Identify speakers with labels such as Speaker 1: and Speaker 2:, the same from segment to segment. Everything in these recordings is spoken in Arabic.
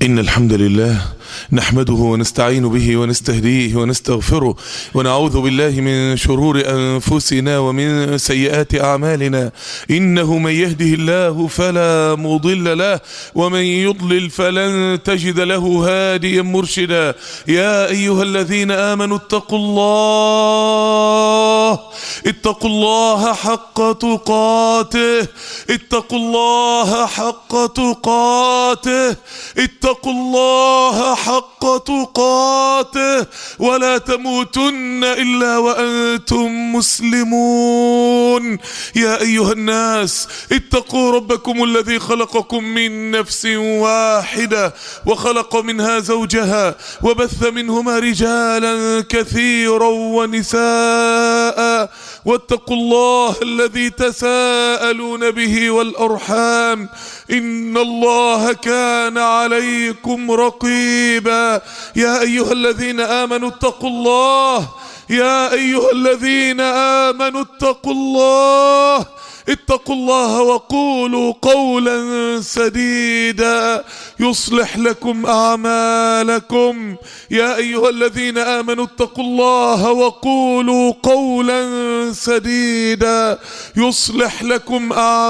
Speaker 1: إن الحمد لله نحمده ونستعين به ونستهديه ونستغفره ونعوذ بالله من شرور أنفسنا ومن سيئات أعمالنا. إنه من يهده الله فلا مضل له ومن يضلل فلن تجد له هاديا مرشدا. يا أيها الذين آمنوا اتقوا الله حق تقاته، اتقوا الله حق تقاته، اتقوا الله حق تقاته، ولا تموتن إلا وأنتم مسلمون. يا أيها الناس اتقوا ربكم الذي خلقكم من نفس واحدة وخلق منها زوجها وبث منهما رجالا كثيرا ونساء، واتقوا الله الذي تساءلون به والأرحام إن الله كان عليكم رقيبا. يا أيها الذين آمنوا اتقوا الله، يا أيها الذين آمنوا اتقوا الله، اتقوا الله وقولوا قولا سديدا يصلح لكم أعمالكم. يا أيها الذين آمنوا اتقوا الله وقولوا قولا سديدا يصلح لكم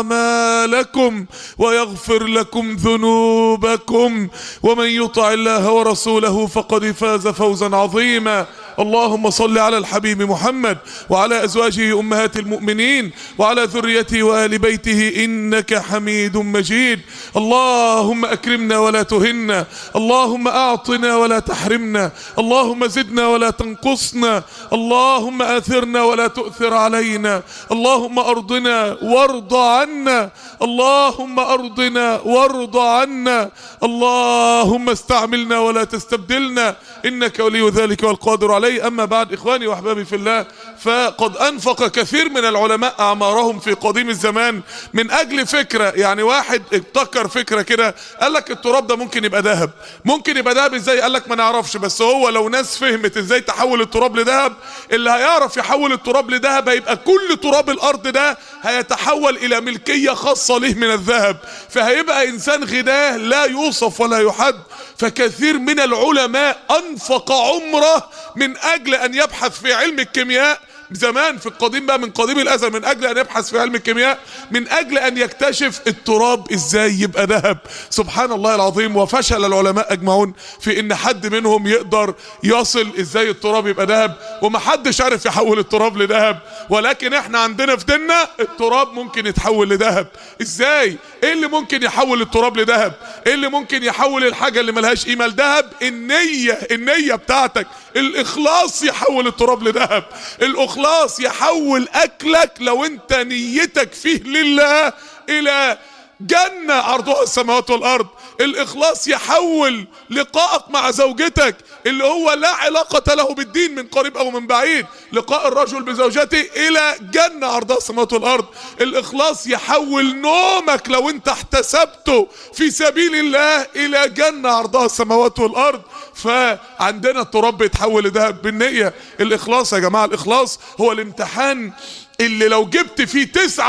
Speaker 1: أعمالكم ويغفر لكم ذنوبكم، ومن يطع الله ورسوله فقد فاز فوزا عظيما. اللهم صل على الحبيب محمد وعلى أزواجه أمهات المؤمنين وعلى ذريته وآل بيته إنك حميد مجيد. اللهم أكرمنا ولا تهنا، اللهم أعطنا ولا تحرمنا، اللهم زدنا ولا تنقصنا، اللهم آثرنا ولا تؤثر علينا، اللهم أرضنا وارض عنا، اللهم أرضنا وارض عنا، اللهم استعملنا ولا تستبدلنا إنك ولي ذلك والقادر عليه. أما بعد، إخواني وأحبابي في الله، فقد أنفق كثير من العلماء أعمارهم في قديم الزمان من أجل فكرة. يعني واحد ابتكر فكرة كده، قال لك التراب ده ممكن يبقى ذهب. ممكن يبقى ذهب ازاي؟ قال لك ما نعرفش، بس هو لو ناس فهمت ازاي تحول التراب لذهب، اللي هيعرف يحول التراب لذهب هيبقى كل تراب الأرض ده هيتحول إلى ملكية خاصة له من الذهب، فهيبقى إنسان غناه لا يوصف ولا يحد. فكثير من العلماء أنفق عمره من أجل أن يبحث في علم الكيمياء زمان في القديم بقى، من قديم الأزل، من أجل أن يبحث في علم الكيمياء، من أجل أن يكتشف التراب إزاي يبقى ذهب. سبحان الله العظيم. وفشل العلماء أجمعون في إن حد منهم يقدر يصل إزاي التراب يبقى ذهب، ومحدش عارف يحول التراب لذهب. ولكن احنا عندنا في ديننا التراب ممكن يتحول لذهب. إزاي؟ إيه اللي ممكن يحول التراب لذهب؟ إيه اللي ممكن يحول الحاجة اللي ملهاش قيمة لذهب؟ النية بتاعتك، الإخلاص يحول التراب لذهب. الإخلاص يحول أكلك لو أنت نيتك فيه لله إلى جنة عرضها السماوات والأرض. الإخلاص يحول لقائك مع زوجتك اللي هو لا علاقة له بالدين من قريب أو من بعيد، لقاء الرجل بزوجته إلى جنة عرضها السماوات والأرض. الإخلاص يحول نومك لو أنت احتسبته في سبيل الله إلى جنة عرضها السماوات والأرض. فعندنا التراب بيتحول لذهب بالنية. الإخلاص يا جماعة، الإخلاص هو الامتحان اللي لو جبت فيه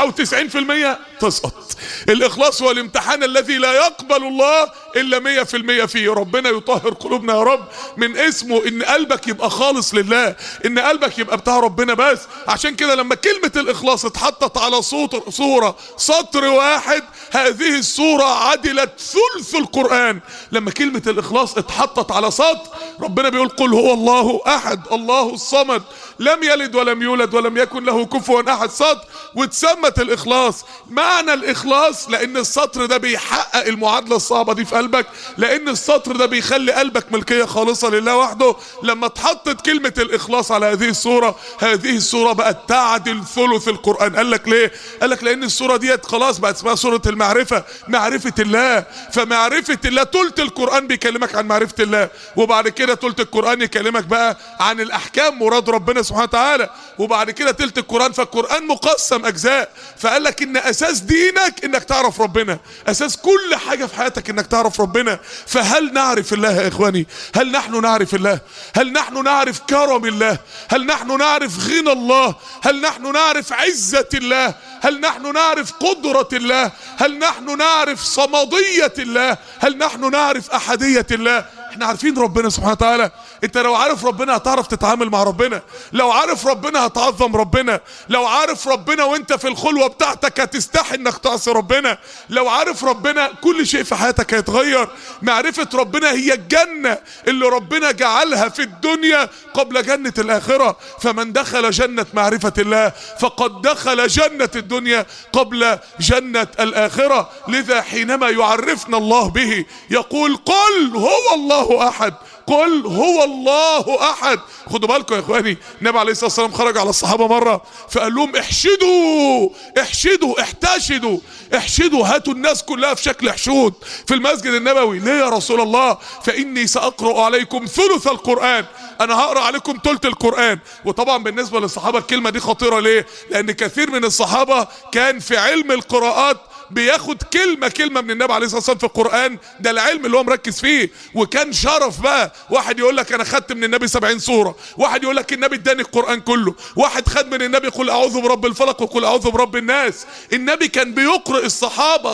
Speaker 1: 99% تسقط. الإخلاص هو الامتحان الذي لا يقبل الله إلا 100% فيه. ربنا يطهر قلوبنا يا رب من اسمه إن قلبك يبقى خالص لله، إن قلبك يبقى بتاع ربنا بس. عشان كده لما كلمة الإخلاص اتحطت على صورة سطر واحد، هذه السورة عدلت ثلث القرآن. لما كلمة الإخلاص اتحطت على سطر، ربنا بيقول قل هو الله أحد الله الصمد لم يلد ولم يولد ولم يكن له كفوا أحد، سطر واتسمت الإخلاص. معنى الإخلاص لأن السطر ده بيحقق المعادلة الصعبة دي في قلبك، لأن السطر ده بيخلي قلبك ملكية خالصة لله وحده. لما اتحطت كلمة الإخلاص على هذه السورة، هذه السورة بقت تعدل ثلث القرآن. قال لك ليه؟ قال لك لأن السورة ديت خلاص بقت اسمها سورة المعرفة، معرفة الله. فمعرفة الله تلت القرآن بيكلمك عن معرفة الله، وبعد كده تلت القرآن يكلمك بقى عن الأحكام مراد ربنا سبحانه وتعالى، وبعد كده تلت القرآن. فالقرآن مقسم أجزاء، فقال لك إن أساس دينك إنك تعرف ربنا، أساس كل حاجة في حياتك إنك تعرف ربنا. فهل نعرف الله يا إخواني؟ هل نحن نعرف الله؟ هل نحن نعرف كرم الله؟ هل نحن نعرف غنى الله؟ هل نحن نعرف عزة الله؟ هل نحن نعرف قدرة الله؟ هل نحن نعرف صمدية الله؟ هل نحن نعرف أحدية الله؟ احنا عارفين ربنا سبحانه وتعالى. انت لو عارف ربنا هتعرف تتعامل مع ربنا، لو عارف ربنا هتعظم ربنا، لو عارف ربنا وانت في الخلوة بتاعتك هتستحي انك تعصي ربنا، لو عارف ربنا كل شيء في حياتك هيتغير. معرفة ربنا هي الجنة اللي ربنا جعلها في الدنيا قبل جنة الآخرة. فمن دخل جنة معرفة الله فقد دخل جنة الدنيا قبل جنة الآخرة. لذا حينما يعرفنا الله به يقول قل هو الله أحد، قل هو الله أحد. خدوا بالكم يا إخواني، النبي عليه الصلاة والسلام خرج على الصحابة مرة فقال لهم احشدوا احشدوا احتشدوا احشدوا، هاتوا الناس كلها في شكل حشود في المسجد النبوي. ليه يا رسول الله؟ فإني سأقرأ عليكم ثلث القرآن، أنا هقرأ عليكم ثلث القرآن. وطبعا بالنسبة للصحابة الكلمة دي خطيرة. ليه؟ لأن كثير من الصحابة كان في علم القراءات بياخد كلمة من النبي عليه الصلاة والسلام في القرآن، ده العلم اللي هو مركز فيه. وكان شرف بقى، واحد يقول لك انا خدت من النبي 70 سورة، واحد يقول لك النبي اداني القرآن كله، واحد خد من النبي قل اعوذ برب الفلق وقل اعوذ برب الناس. النبي كان بيقرأ الصحابة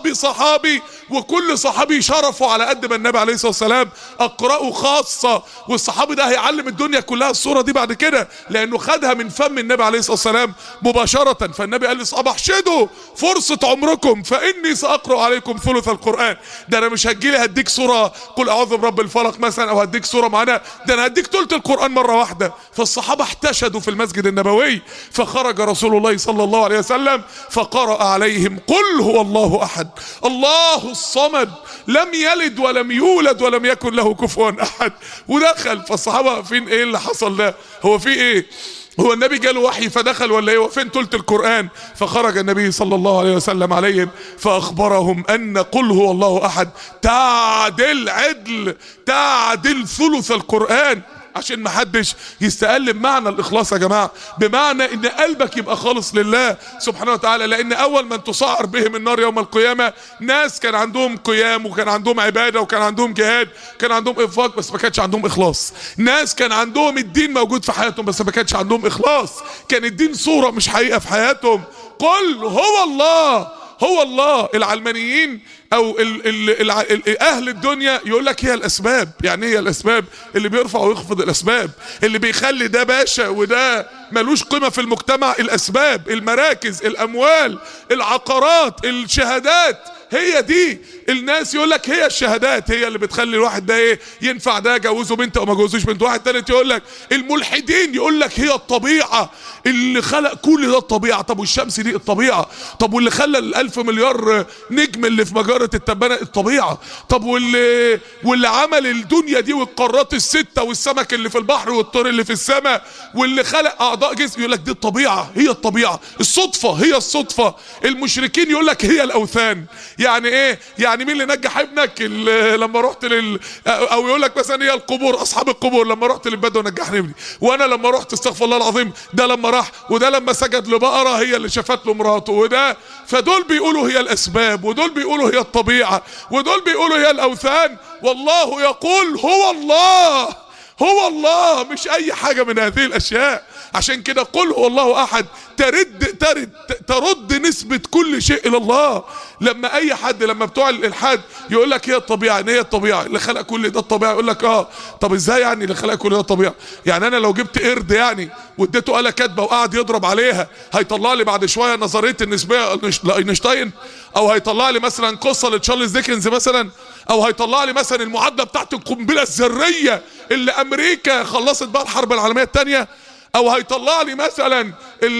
Speaker 1: صحابي، وكل صحابي شرفه على قد ما النبي عليه الصلاة والسلام اقرأه خاصة. والصحابي ده هيعلم الدنيا كلها السورة دي بعد كده، لانه خدها من فم النبي عليه الصلاة والسلام مباشرة. فالنبي قال للصحابة احشدوا فرصة عمركم فإني سأقرأ عليكم ثلث القرآن. ده أنا مش هتجيلي هديك سورة قل أعوذ برب الفلق مثلا أو هديك سورة معانا، ده أنا هديك ثلث القرآن مرة واحدة. فالصحابة احتشدوا في المسجد النبوي، فخرج رسول الله صلى الله عليه وسلم فقرأ عليهم قل هو الله أحد الله الصمد لم يلد ولم يولد ولم يكن له كفوا أحد. ودخل. فالصحابة واقفين ايه اللي حصل ده؟ هو في ايه؟ هو النبي جاله وحي فدخل ولا ايه؟ وفين ثلث القرآن؟ فخرج النبي صلى الله عليه وسلم عليهم فاخبرهم ان قل هو الله احد تعدل ثلث القرآن. عشان ما حدش يستقل بمعنى الاخلاص يا جماعه، بمعنى ان قلبك يبقى خالص لله سبحانه وتعالى. لان اول من تسعر بهم النار يوم القيامه ناس كان عندهم قيام وكان عندهم عباده وكان عندهم جهاد، كان عندهم انفاق بس ما كانش عندهم اخلاص. ناس كان عندهم الدين موجود في حياتهم بس ما كانش عندهم اخلاص، كان الدين صوره مش حقيقه في حياتهم. قل هو الله. العلمانيين او اهل الدنيا يقول لك هي الاسباب. يعني هي الاسباب اللي بيرفع ويخفض الاسباب، اللي بيخلي ده باشا وده ملوش قيمة في المجتمع. الاسباب، المراكز، الاموال، العقارات، الشهادات، هي دي. الناس يقول لك هي الشهادات هي اللي بتخلي الواحد ده ايه ينفع ده جوزه بنت او ما جوزوش بنت. واحد تالت يقول لك الملحدين يقول لك هي الطبيعة اللي خلق كل ده الطبيعة. طب والشمس دي الطبيعة. طب واللي خلى ال1000 مليار نجم اللي في مجرة التبانة الطبيعة. طب واللي عمل الدنيا دي والقارات الستة والسمك اللي في البحر والطير اللي في السماء واللي خلق اعضاء جسم يقول لك دي الطبيعة، هي الطبيعة. الصدفة هي الصدفة. المشركين يقول لك هي الاوثان. يعني ايه؟ يعني مين اللي نجح ابنك لما رحت او يقول لك مثلا هي القبور، اصحاب القبور لما رحت للبدو نجحني ابني، وانا لما رحت استغفر الله العظيم ده لما راح، وده لما سجد لبقرة هي اللي شافت له مراته، وده. فدول بيقولوا هي الاسباب، ودول بيقولوا هي الطبيعة، ودول بيقولوا هي الاوثان. والله يقول هو الله مش اي حاجة من هذه الاشياء. عشان كده قل هو الله احد ترد نسبة كل شيء الى الله. لما اي حد لما بتوع الالحاد يقول لك هي الطبيعة، ان هي الطبيعة اللي خلق كل ده الطبيعة، يقول لك طب ازاي يعني اللي خلق كل ده الطبيعة؟ يعني انا لو جبت قرد يعني واديته آلة كاتبة وقعد يضرب عليها هيطلع لي بعد شوية نظرية النسبية لاينشتاين، او هيطلع لي مثلا قصة لتشارلز ديكنز مثلا، او هيطلع لي مثلا المعادلة بتاعت القنبلة الذرية اللي امريكا خلصت بقى الحرب العالمية الثانية، او هيطلع لي مثلا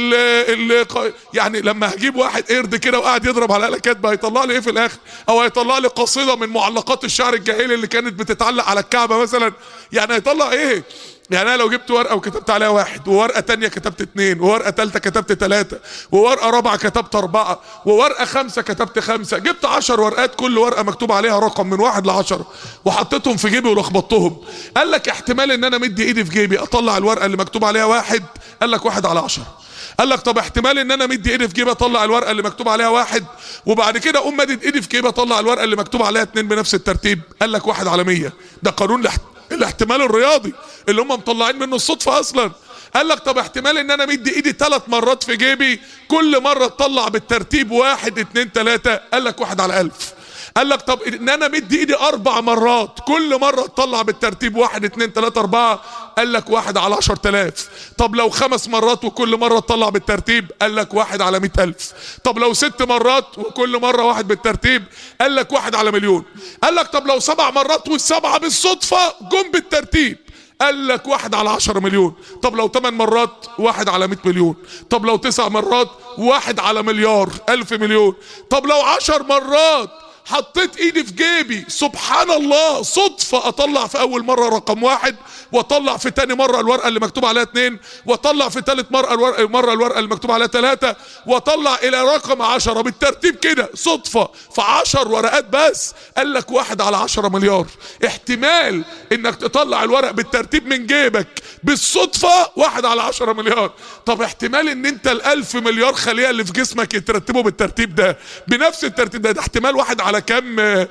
Speaker 1: يعني لما هجيب واحد قرد كده وقاعد يضرب على آلة كاتبة هيطلع لي ايه في الاخر؟ او هيطلع لي قصيدة من معلقات الشعر الجاهلي اللي كانت بتتعلق على الكعبة مثلا. يعني هيطلع ايه؟ يعني انا لو جبت ورقة وكتبت عليها 1، وورقة تانية كتبت 2، وورقة تالتة كتبت 3، وورقة رابعة كتبت 4، وورقة 5 كتبت 5، جبت 10 ورقات كل ورقة مكتوب عليها رقم من 1 ل10 وحطيتهم في جيبي ولخبطتهم، قال لك احتمال ان انا مدي ايدي في جيبي اطلع الورقة اللي مكتوب عليها 1، قال لك 1 على 10. قال لك طب احتمال ان انا مدي ايدي في جيبي اطلع الورقة اللي مكتوب عليها 1 وبعد كده اقوم مدد ايدي في جيبي اطلع الورقة اللي مكتوب عليها 2 بنفس الترتيب، قال لك 1 على 100. ده قانون الاحتمال الرياضي اللي هم مطلعين منه الصدفة اصلا. قال لك طب احتمال ان انا مدي ايدي 3 مرات في جيبي، كل مرة تطلع بالترتيب 1 2 3، قال لك 1 على 1000. قال لك طب ان انا مدي ايدي 4 مرات، كل مرة تطلع بالترتيب 1 2 3 4، قال لك 1 على 10,000. طب لو 5 مرات وكل مرة تطلع بالترتيب، قال لك 1 على 100,000. طب لو 6 مرات وكل مرة 1 بالترتيب، قال لك 1 على مليون. قال لك طب لو 7 مرات والسبعة بالصدفة جم بالترتيب، قال لك 1 على 10 مليون. طب لو 8 مرات 1 على 100 مليون. طب لو 9 مرات 1 على مليار 1000 مليون. طب لو 10 مرات حطيت ايدي في جيبي، سبحان الله، صدفة اطلع في اول مرة رقم 1، واطلع في تاني مرة الورقة اللي مكتوب عليها 2، واطلع في تالت مرة الورقة اللي مكتوب عليها 3، واطلع الى رقم 10 بالترتيب كده صدفة في 10 ورقات بس، قال لك 1 على 10 مليار. احتمال انك تطلع الورق بالترتيب من جيبك بالصدفة 1 على 10 مليار. طب احتمال ان انت 1000 مليار خلية اللي في جسمك يترتبوا بالترتيب ده بنفس الترتيب ده احتمال 1 على كام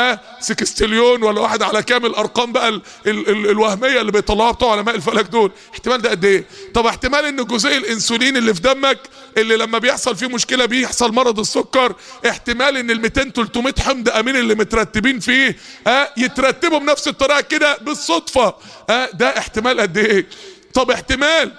Speaker 1: 6 ولا 1 على كام الارقام بقى الوهميه اللي بيطلعوها بتوع علماء الفلك دول، احتمال ده قد ايه؟ طب احتمال ان جزيء الانسولين اللي في دمك اللي لما بيحصل فيه مشكله بيحصل مرض السكر، احتمال ان ال 200 300 حمض امين اللي مترتبين فيه يترتبوا بنفس الطريقه كده بالصدفه، ده احتمال قد ايه؟ طب احتمال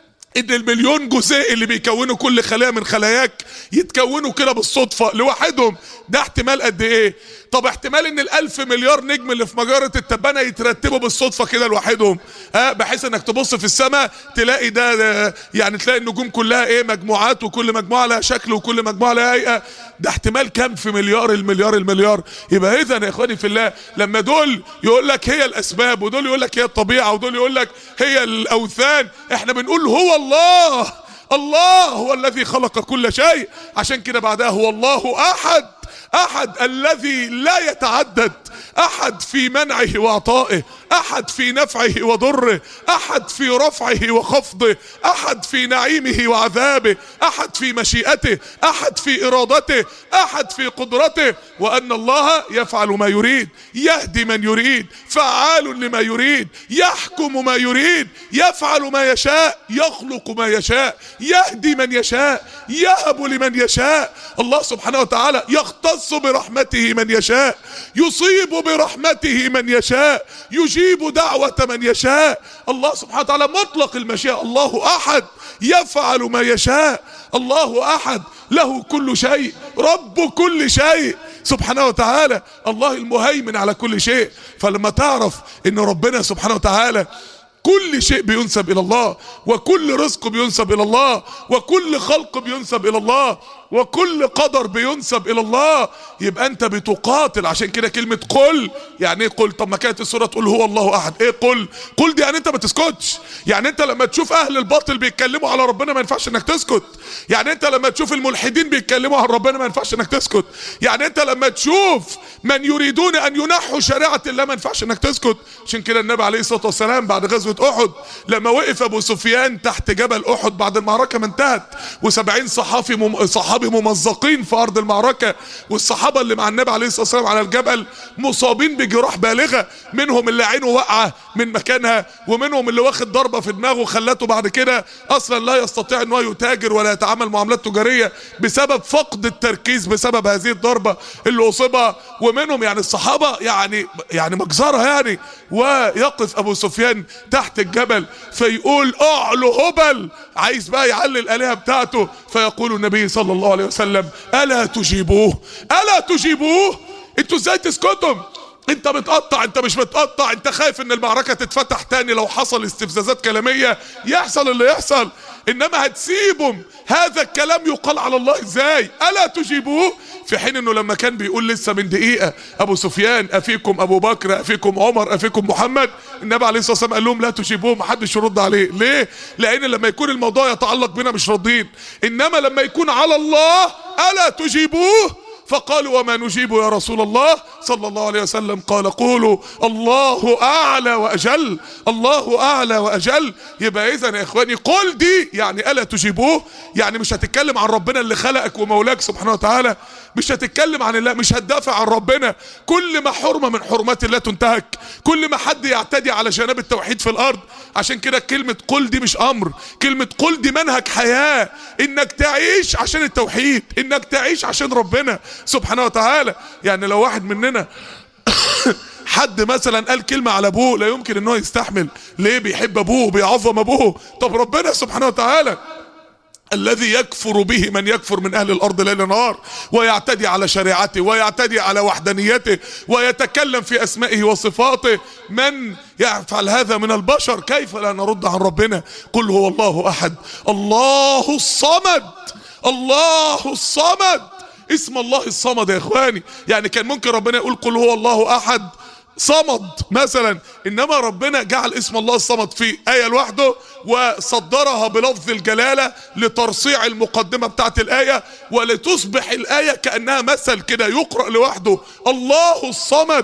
Speaker 1: ان المليون جزيء اللي بيكونوا كل خلايا من خلاياك يتكونوا كده بالصدفة لوحدهم، ده احتمال قد ايه؟ طب احتمال ان 1000 مليار نجم اللي في مجرة التبانة يترتبوا بالصدفة كده لوحدهم، بحيث انك تبص في السماء تلاقي ده يعني تلاقي النجوم كلها ايه، مجموعات، وكل مجموعة لها شكل وكل مجموعة لها هيئة، ده احتمال كام في مليار المليار. يبقى اذا يا اخواني في الله، لما دول يقول لك هي الاسباب، ودول يقول لك هي الطبيعة، ودول يقول لك هي الاوثان، احنا بنقول هو الله. الله هو الذي خلق كل شيء. عشان كده بعدها هو الله احد، احد الذي لا يتعدد، احد في منعه وعطائه، احد في نفعه وضره، احد في رفعه وخفضه، احد في نعيمه وعذابه، احد في مشيئته، احد في ارادته، احد في قدرته، وان الله يفعل ما يريد، يهدي من يريد، فعال لما يريد، يحكم ما يريد، يفعل ما يشاء، يخلق ما يشاء، يهدي من يشاء، يهب لمن يشاء. الله سبحانه وتعالى يختص برحمته من يشاء، يصيب برحمته من يشاء، يجيب دعوة من يشاء. الله سبحانه وتعالى مطلق المشيئة، الله أحد يفعل ما يشاء، الله أحد له كل شيء، رب كل شيء سبحانه وتعالى، الله المهيمن على كل شيء. فلما تعرف ان ربنا سبحانه وتعالى كل شيء بينسب الى الله، وكل رزق بينسب الى الله، وكل خلق بينسب الى الله، وكل قدر بينسب الى الله، يبقى انت بتقاتل. عشان كده كلمة قل، يعني ايه قل؟ طب ما كانت السورة تقول هو الله احد، ايه قل؟ قل دي يعني انت ما تسكتش. يعني انت لما تشوف اهل الباطل بيتكلموا على ربنا ما ينفعش انك تسكت. يعني انت لما تشوف الملحدين بيتكلموا عن ربنا ما ينفعش انك تسكت. يعني انت لما تشوف من يريدون ان ينحوا شريعة الله ما ينفعش انك تسكت. عشان كده النبي عليه الصلاة والسلام بعد غزوة احد، لما وقف ابو سفيان تحت جبل احد بعد المعركة ما انتهت، و70 صحابي ممزقين في ارض المعركة، والصحابة اللي مع النبي عليه الصلاة والسلام على الجبل مصابين بجراح بالغة، منهم اللي عينه واقعة من مكانها، ومنهم اللي واخد ضربة في دماغه خلته بعد كده اصلا لا يستطيع انه يتاجر ولا يتعامل معاملات تجارية بسبب فقد التركيز بسبب هذه الضربة اللي اصيبها. ومنهم يعني الصحابة يعني مجزرة يعني. ويقف ابو سفيان تحت الجبل فيقول اعلو هبل، عايز بقى يعلي الالهة بتاعته، فيقول النبي صلى الله عليه وسلم الا تجيبوه، الا تجيبوه، انتوا ازاي تسكتوا؟ انت بتقطع، انت مش بتقطع، انت خايف ان المعركة تتفتح تاني لو حصل استفزازات كلامية يحصل اللي يحصل، انما هتسيبهم هذا الكلام يقال على الله ازاي؟ الا تجيبوه؟ في حين انه لما كان بيقول لسه من دقيقة ابو سفيان افيكم ابو بكر، افيكم عمر، افيكم محمد، النبي عليه الصلاة والسلام قال لهم لا تجيبوه، محدش يرد عليه. ليه؟ لان لما يكون الموضوع يتعلق بنا مش راضين، انما لما يكون على الله الا تجيبوه، فقالوا وما نجيب يا رسول الله؟ صلى الله عليه وسلم قال قولوا الله اعلى واجل، الله اعلى واجل. يبقى اذا يا اخواني قل دي يعني الا تجيبوه، يعني مش هتتكلم عن ربنا اللي خلقك ومولاك سبحانه وتعالى، مش هتتكلم عن الله، مش هتدافع عن ربنا. كل ما حرمة من حرمات الله تنتهك، كل ما حد يعتدي على جناب التوحيد في الارض. عشان كده كلمة قل دي مش امر، كلمة قل دي منهج حياة، انك تعيش عشان التوحيد، انك تعيش عشان ربنا سبحانه وتعالى. يعني لو واحد مننا حد مثلا قال كلمة على ابوه لا يمكن ان هو يستحمل، ليه؟ بيحب ابوه وبيعظم ابوه. طب ربنا سبحانه وتعالى الذي يكفر به من يكفر من اهل الارض ليل نهار، ويعتدي على شريعته ويعتدي على وحدانيته ويتكلم في اسمائه وصفاته، من يفعل هذا من البشر كيف لا نرد عن ربنا؟ قل هو الله احد الله الصمد، الله الصمد. اسم الله الصمد يا اخواني، يعني كان ممكن ربنا يقول قل هو الله احد صمد مثلا، انما ربنا جعل اسم الله الصمد في آية لوحده وصدرها بلفظ الجلالة لترصيع المقدمة بتاعت الآية، ولتصبح الآية كأنها مثل كده يقرأ لوحده الله الصمد،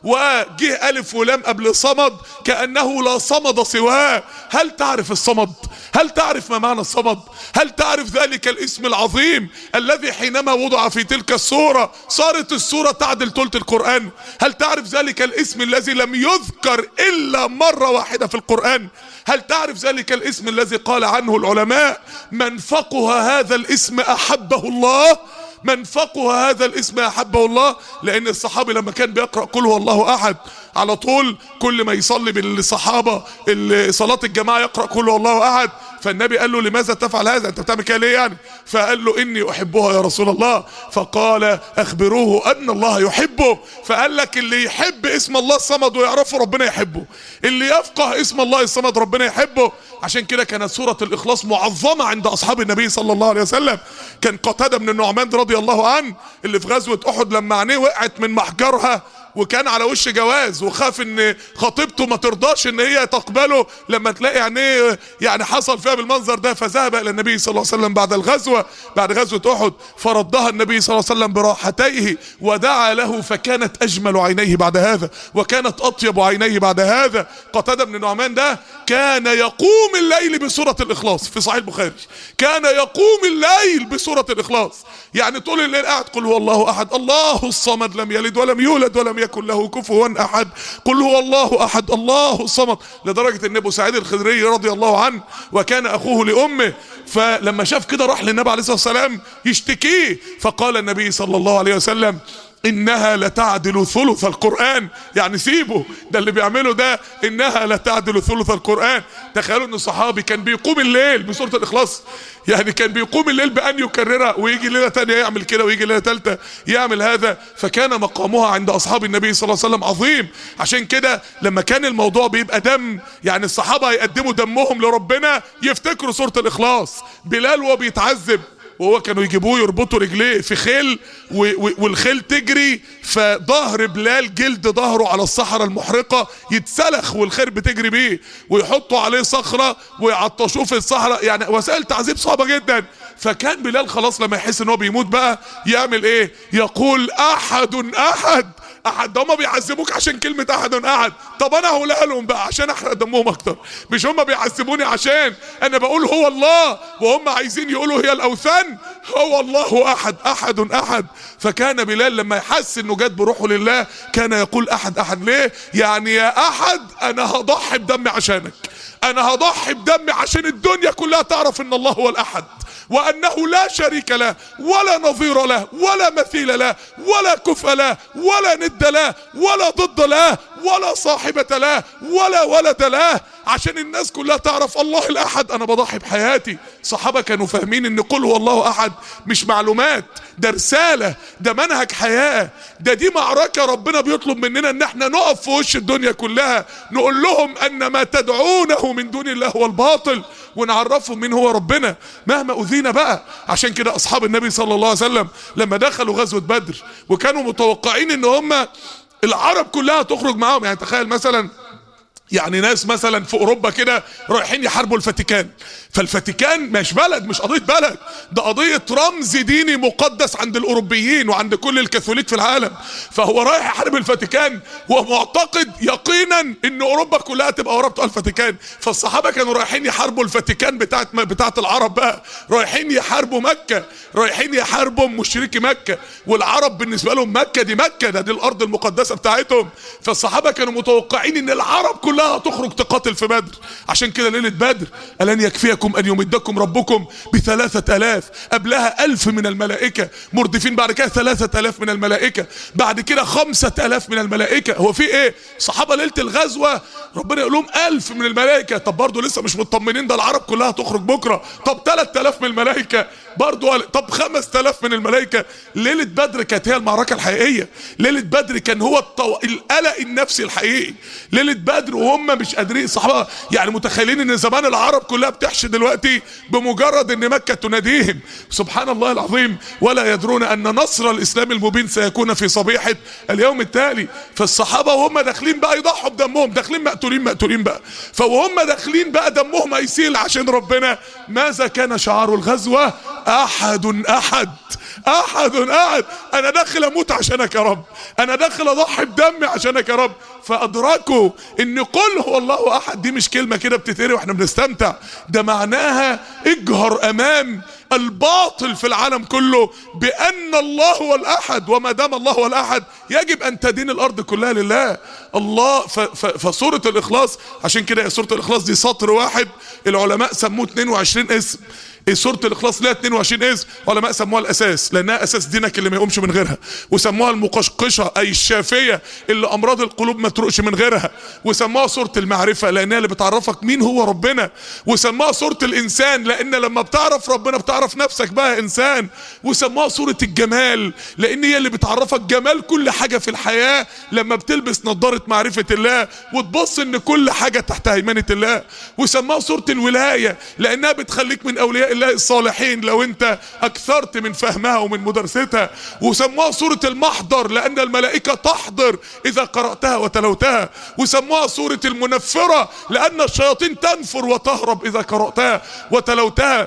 Speaker 1: وجه ألف ولام قبل صمد كأنه لا صمد سواه. هل تعرف الصمد؟ هل تعرف ما معنى الصمد؟ هل تعرف ذلك الاسم العظيم الذي حينما وضع في تلك السورة صارت السورة تعدل ثلث القرآن؟ هل تعرف ذلك الاسم الذي لم يذكر إلا مرة واحدة في القرآن؟ هل تعرف ذلك الاسم الذي قال عنه العلماء من فقه هذا الاسم أحبه الله؟ من فقه هذا الاسم أحبه الله. لأن الصحابي لما كان بيقرأ قل هو الله أحد على طول كل ما يصلي بالصحابة صلاة الجماعة يقرأ قل هو الله أحد، فالنبي قال له لماذا تفعل هذا؟ انت بتعمل كده ليه يعني؟ فقال له اني احبها يا رسول الله. فقال اخبروه ان الله يحبه. فقال لك اللي يحب اسم الله الصمد ويعرفه ربنا يحبه، اللي يفقه اسم الله الصمد ربنا يحبه. عشان كده كانت سورة الاخلاص معظمة عند اصحاب النبي صلى الله عليه وسلم. كان قتادة بن النعمان رضي الله عنه اللي في غزوة احد لما عينيه وقعت من محجرها وكان على وش جواز وخاف ان خطيبته ما ترضاش ان هي تقبله لما تلاقي عينيه يعني حصل فيها بالمنظر ده، فذهب الى النبي صلى الله عليه وسلم بعد الغزوة، بعد غزوة احد، فردها النبي صلى الله عليه وسلم براحتيه ودعا له، فكانت اجمل عينيه بعد هذا وكانت اطيب عينيه بعد هذا. قتادة بن النعمان ده كان يقوم الليل بسورة الاخلاص في صحيح البخاري، كان يقوم الليل بسورة الاخلاص، يعني طول الليل قاعد قل هو الله احد الله الصمد لم يلد ولم يولد ولم يكن له كفوا احد، قل هو الله احد الله الصمد. لدرجة ان ابو سعيد الخدري رضي الله عنه وكان اخوه لامه، فلما شاف كده راح للنبي عليه الصلاة والسلام يشتكيه، فقال النبي صلى الله عليه وسلم انها لتعدل ثلث القرآن. يعني سيبه ده اللي بيعمله ده، انها لتعدل ثلث القرآن. تخيلوا ان الصحابي كان بيقوم الليل بسورة الاخلاص، يعني كان بيقوم الليل بان يكررها، ويجي ليلة تانية يعمل كده، ويجي ليلة تالتة يعمل هذا. فكان مقامها عند اصحاب النبي صلى الله عليه وسلم عظيم. عشان كده لما كان الموضوع بيبقى دم، يعني الصحابة يقدموا دمهم لربنا يفتكروا سورة الاخلاص. بلال وهو بيتعذب وهو كانوا يجيبوه يربطوا رجليه في خيل والخيل تجري، فظهر بلال جلد ظهره على الصحراء المحرقة يتسلخ والخيل بتجري بيه، ويحطوا عليه صخرة ويعطشوه في الصحراء، يعني وسائل تعذيب صعبة جدا. فكان بلال خلاص لما يحس ان هو بيموت بقى يعمل ايه؟ يقول احد احد احد. ده هما بيعذبوك عشان كلمة احد احد، طب انا هقولها لهم بقى عشان احرق دمهم اكتر. مش هما بيعذبوني عشان انا بقول هو الله وهم عايزين يقولوا هي الاوثان؟ هو الله احد احد احد. فكان بلال لما يحس انه جد بروحه لله كان يقول احد احد. ليه؟ يعني يا احد انا هضحي بدمي عشانك، انا هضحي بدمي عشان الدنيا كلها تعرف ان الله هو الاحد، وانه لا شريك له ولا نظير له ولا مثيل له ولا كفء له ولا ند له ولا ضد له ولا صاحبة له ولا ولد له، عشان الناس كلها تعرف الله الاحد. انا بضحي بحياتي. صحابة كانوا فاهمين ان قل هو الله احد مش معلومات، ده رسالة، ده منهج حياة، ده دي معركة ربنا بيطلب مننا ان احنا نقف في وش الدنيا كلها نقول لهم ان ما تدعونه من دون الله هو الباطل، ونعرفهم مين هو ربنا مهما اذينا بقى. عشان كده اصحاب النبي صلى الله عليه وسلم لما دخلوا غزوة بدر وكانوا متوقعين ان هم العرب كلها تخرج معاهم، يعني تخيل مثلا يعني ناس مثلا في اوروبا كده رايحين يحاربوا الفاتيكان، فالفاتيكان مش بلد، مش قضيه بلد، ده قضيه رمز ديني مقدس عند الاوروبيين وعند كل الكاثوليك في العالم. فهو رايح يحارب الفاتيكان ومعتقد يقينا ان اوروبا كلها تبقى ورا بتوع الفاتيكان. فالصحابه كانوا رايحين يحاربوا الفاتيكان بتاعت العرب بقى، رايحين يحاربوا مكه، رايحين يحاربوا مشركي مكه، والعرب بالنسبه لهم مكه دي مكه، دي الارض المقدسه بتاعتهم. فالصحابه كانوا متوقعين ان العرب كلها هتخرج تقاتل في بدر. عشان كده ليله بدر ألن يكفيكم أن يمدكم ربكم ب3000، قبلها 1000 من الملائكة مردفين، بعد كده 3000 من الملائكة، بعد كده 5000 من الملائكة. هو في ايه؟ صحابة ليلة الغزوة ربنا يقول لهم 1000 من الملائكة، طب برضه لسه مش مطمنين، ده العرب كلها تخرج بكرة. طب 3000 من الملائكة برضه، طب 5000 من الملائكة. ليلة بدر كانت هي المعركة الحقيقية، ليلة بدر كان هو القلق النفسي الحقيقي. ليلة بدر وهم مش قادرين، الصحابة يعني متخيلين ان زمان العرب كلها بتحشي دلوقتي بمجرد ان مكة تناديهم. سبحان الله العظيم، ولا يدرون ان نصر الاسلام المبين سيكون في صبيحة اليوم التالي. فالصحابة وهم داخلين بقى يضحوا بدمهم، داخلين مقتولين بقى، فوهم داخلين بقى دمهم هيسيل عشان ربنا. ماذا كان شعار الغزوة؟ احد احد احد احد، انا داخل اموت عشانك يا رب، انا داخل اضحي بدمي عشانك يا رب. فادركوا ان قل هو الله احد دي مش كلمه كده بتتقري واحنا بنستمتع، ده معناها اجهر امام الباطل في العالم كله بان الله هو الاحد، وما دام الله هو الاحد يجب ان تدين الارض كلها لله الله. فسوره الاخلاص، عشان كده سوره الاخلاص دي سطر واحد العلماء سموه 22 اسم. سورة الإخلاص لها 22 اسم، علماء سموها الأساس لأنها أساس دينك اللي ما يقومش من غيرها، وسموها المقشقشة أي الشافية اللي أمراض القلوب ما تروقش من غيرها، وسموها سورة المعرفة لأنها اللي بتعرفك مين هو ربنا، وسموها سورة الإنسان لأن لما بتعرف ربنا بتعرف نفسك بقى إنسان، وسموها سورة الجمال لأن هي اللي بتعرفك جمال كل حاجة في الحياة لما بتلبس نظارة معرفة الله وتبص إن كل حاجة تحت هيمنة الله، وسموها سورة الولاية لأنها بتخليك من أولياء الله الصالحين لو انت اكثرت من فهمها ومن مدرستها، وسموها سورة المحضر لان الملائكة تحضر اذا قرأتها وتلوتها، وسموها سورة المنفرة لان الشياطين تنفر وتهرب اذا قرأتها وتلوتها،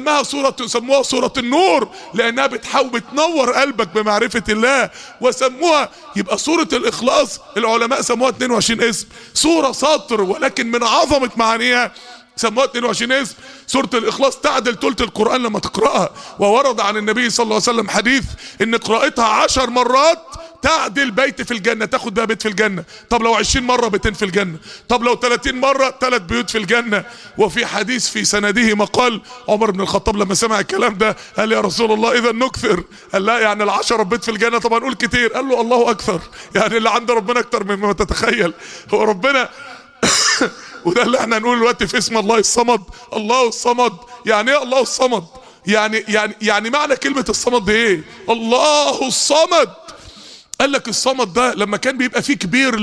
Speaker 1: سموها سورة النور لانها بتنور قلبك بمعرفة الله، وسموها. يبقى سورة الاخلاص العلماء سموها 22 اسم، سورة سطر ولكن من عظمة معانيها سموها 22 اسم. سورة الإخلاص تعدل ثلث القرآن لما تقرأها، وورد عن النبي صلى الله عليه وسلم حديث إن قراءتها 10 مرات تعدل بيت في الجنة، تاخد بقى بيت في الجنة. طب لو 20 مرة بيتين في الجنة، طب لو 30 مرة 3 بيوت في الجنة. وفي حديث في سنده مقال عمر بن الخطاب لما سمع الكلام ده قال يا رسول الله إذا نكثر، قال لا يعني 10 بيت في الجنة طبعا نقول كتير، قال له الله أكثر، يعني اللي عند ربنا أكتر مما تتخيل. هو ربنا وده اللي احنا هنقول دلوقتي في اسم الله الصمد. الله الصمد يعني ايه الله الصمد؟ يعني معنى كلمة الصمد دي ايه؟ الله الصمد. قال لك الصمد ده لما كان بيبقى فيه كبير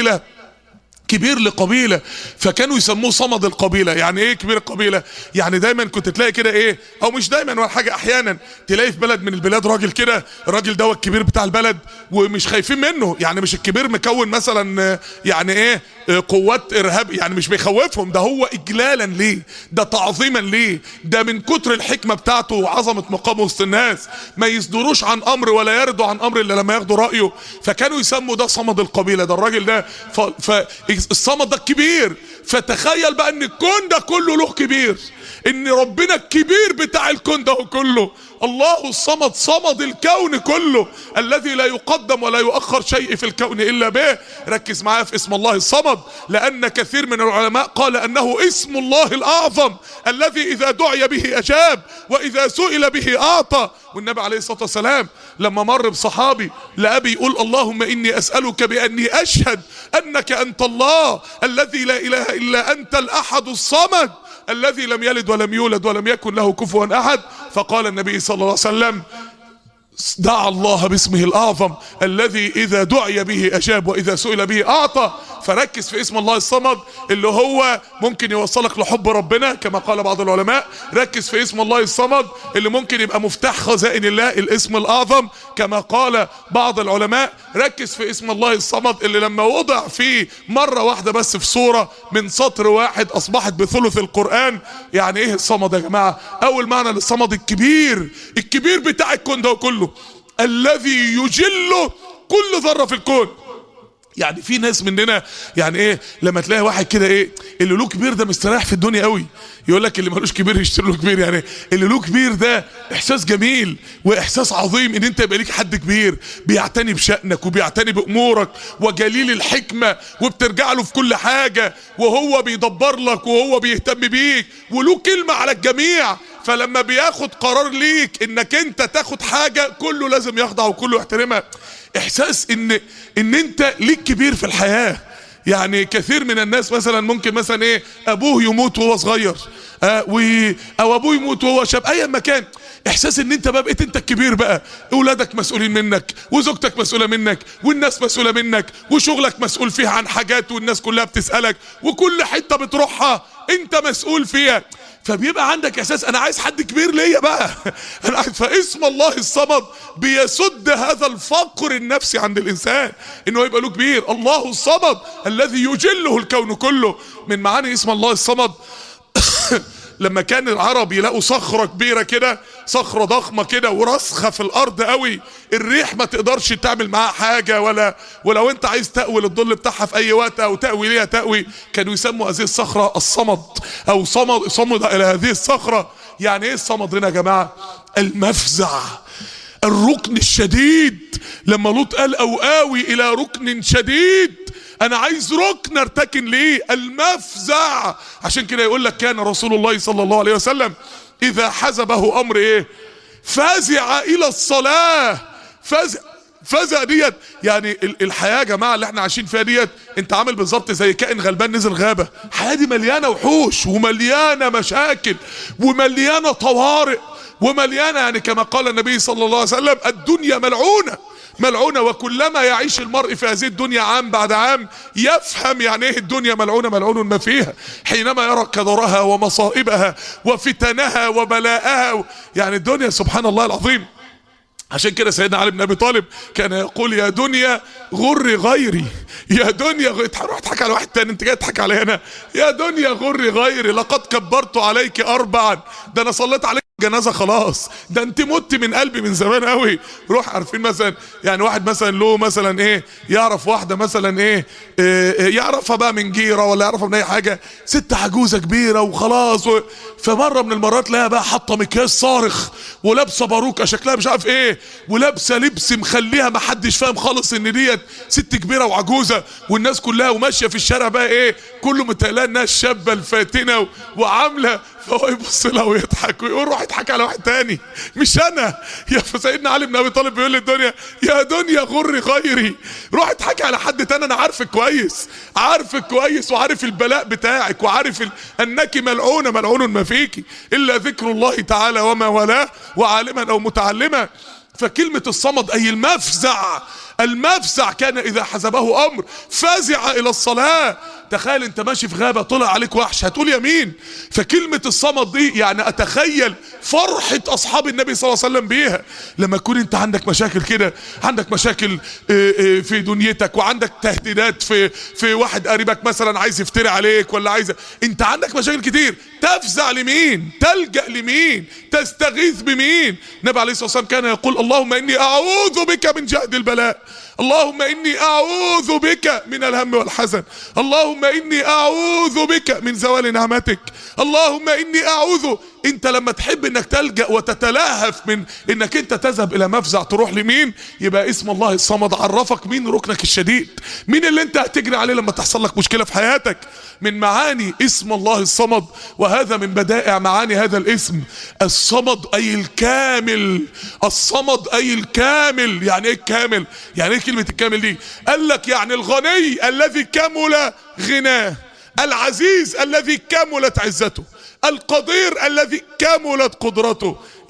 Speaker 1: لقبيلة فكانوا يسموه صمد القبيلة. يعني ايه كبير القبيلة؟ يعني دايما كنت تلاقي كده ايه، او مش دايما ولا حاجة، احيانا تلاقي في بلد من البلاد راجل كده، الراجل ده هو الكبير بتاع البلد ومش خايفين منه، يعني مش الكبير مكون مثلا يعني ايه قوات ارهاب، يعني مش بيخوفهم، ده هو اجلالا ليه، ده تعظيما ليه، ده من كتر الحكمة بتاعته وعظمة مقامه وسط الناس ما يصدروش عن امر ولا يردوا عن امر الا لما ياخدوا رأيه، فكانوا يسموا ده صمد القبيلة، ده الراجل ده الصمد ده الكبير. فتخيل بقى ان الكون ده كله له كبير، ان ربنا الكبير بتاع الكون ده كله، الله الصمد صمد الكون كله الذي لا يقدم ولا يؤخر شيء في الكون الا به. ركز معايا في اسم الله الصمد، لان كثير من العلماء قال انه اسم الله الاعظم الذي اذا دعي به اجاب واذا سئل به اعطى. والنبي عليه الصلاة والسلام لما مر بصحابي لأبي يقول اللهم إني أسألك بأني أشهد أنك أنت الله الذي لا إله إلا أنت الأحد الصمد الذي لم يلد ولم يولد ولم يكن له كفوا أحد. فقال النبي صلى الله عليه وسلم دعا الله باسمه الأعظم الذي إذا دعي به أجاب وإذا سئل به أعطى. فركز في اسم الله الصمد اللي هو ممكن يوصلك لحب ربنا كما قال بعض العلماء. ركز في اسم الله الصمد اللي ممكن يبقى مفتاح خزائن الله، الاسم الاعظم كما قال بعض العلماء. ركز في اسم الله الصمد اللي لما وضع فيه مرة واحدة بس في سورة من سطر واحد اصبحت بثلث القرآن. يعني ايه الصمد يا جماعة؟ اول معنى للصمد الكبير، الكبير بتاع الكون ده كله، الذي يجل كل ذرة في الكون. يعني في ناس مننا يعني ايه لما تلاقي واحد كده ايه اللي له كبير ده مستريح في الدنيا قوي، يقول لك اللي مالوش كبير يشتري له كبير. يعني اللي له كبير ده احساس جميل واحساس عظيم ان انت يبقى ليك حد كبير بيعتني بشأنك وبيعتني بامورك وجليل الحكمة وبترجع له في كل حاجة وهو بيدبر لك وهو بيهتم بيك وله كلمة على الجميع. فلما بياخد قرار ليك انك انت تاخد حاجة كله لازم يخضع وكله يحترمها. احساس ان انت ليك كبير في الحياة. يعني كثير من الناس مثلا ممكن مثلا ايه ابوه يموت وهو صغير او ابوه يموت وهو شاب، ايا ما كان، احساس ان انت بقى بقيت انت الكبير بقى، اولادك مسؤولين منك وزوجتك مسؤولة منك والناس مسؤولة منك وشغلك مسؤول فيها عن حاجات والناس كلها بتسألك وكل حتة بتروحها انت مسؤول فيها. فبيبقى عندك احساس انا عايز حد كبير ليا بقى. انا عايز. فاسم الله الصمد بيسد هذا الفقر النفسي عند الانسان انه يبقى له كبير. الله الصمد الذي يجله الكون كله. من معاني اسم الله الصمد لما كان العرب يلاقوا صخرة كبيرة كده، صخرة ضخمة كده وراسخة في الارض قوي، الريح ما تقدرش تعمل معاها حاجة ولو انت عايز تأوي الظل بتاعها في اي وقت او تأوي ليها تأوي. كانوا يسموا هذه الصخرة الصمد او صمد الى هذه الصخرة. يعني ايه الصمد هنا يا جماعة؟ المفزع، الركن الشديد. لما لوط قال او آوي الى ركن شديد، انا عايز ركن ارتكن ليه، المفزع. عشان كده يقول لك كان رسول الله صلى الله عليه وسلم اذا حزبه امر ايه فزع الى الصلاة. فزع ديت يعني الحياة يا جماعة اللي احنا عايشين فيها ديت انت عامل بالظبط زي كائن غلبان نزل غابة. الحياة دي مليانة وحوش ومليانة مشاكل ومليانة طوارئ ومليانة، يعني كما قال النبي صلى الله عليه وسلم الدنيا ملعونة وكلما يعيش المرء في هذه الدنيا عام بعد عام يفهم يعني ايه الدنيا ملعونة، ملعون ما فيها، حينما يرى كدرها ومصائبها وفتنها وبلاءها. يعني الدنيا سبحان الله العظيم. عشان كده سيدنا علي بن ابي طالب كان يقول يا دنيا غر غيري، يا دنيا روح اضحك على واحد تاني، انت جاي تضحك علي انا؟ يا دنيا غر غيري لقد كبرت عليك اربعا، ده انا صليت عليك جنازة خلاص، ده انت مت من قلبي من زمان قوي. روح عارفين مثلا يعني واحد مثلا له مثلا ايه يعرف واحدة مثلا ايه يعرفها بقى من جيرة ولا يعرفها من اي حاجة، ست عجوزة كبيرة وخلاص فمرة من المرات لها بقى حاطة مكياج صارخ ولابسة باروكة شكلها مش عارف ايه ولابسة لبس مخليها ما حدش فاهم خالص ان ديت ست كبيرة وعجوزة، والناس كلها وماشية في الشارع بقى ايه كله متهيألها انها الشابة الفاتنة وعاملة. فهو يبص لها ويضحك ويقول روح اضحك على واحد تاني مش انا. يا سيدنا علي بن ابي طالب بيقول للدنيا يا دنيا غر غيري، روح اضحكي على حد تاني، انا عارفك كويس وعارف البلاء بتاعك وعارف انك ملعون ما فيكي الا ذكر الله تعالى وما والاه وعالما او متعلما. فكلمة الصمد اي المفزع كان اذا حزبه امر فزع الى الصلاة. تخيل انت ماشي في غابة طلع عليك وحش هتقول يمين. فكلمة الصمد دي يعني اتخيل فرحة اصحاب النبي صلى الله عليه وسلم بيها لما تكون انت عندك مشاكل كده، عندك مشاكل في دنيتك وعندك تهديدات في واحد قريبك مثلا عايز يفتري عليك ولا انت عندك مشاكل كتير، تفزع لمين؟ تلجأ لمين؟ تستغيث بمين؟ النبي عليه الصلاة والسلام كان يقول اللهم اني اعوذ بك من جهد البلاء، اللهم اني اعوذ بك من الهم والحزن، اللهم اني اعوذ بك من زوال نعمتك، اللهم اني اعوذ. انت لما تحب انك تلجأ وتتلهف من انك انت تذهب الى مفزع تروح لمين؟ يبقى اسم الله الصمد عرفك مين ركنك الشديد، مين اللي انت هتجري عليه لما تحصل لك مشكلة في حياتك. من معاني اسم الله الصمد، وهذا من بدائع معاني هذا الاسم، الصمد اي الكامل. الصمد اي الكامل. يعني ايه الكامل؟ يعني ايه كلمة الكامل دي؟ قال لك يعني الغني الذي كمل غناه، العزيز الذي كملت عزته، القدير الذي كملت قدرته.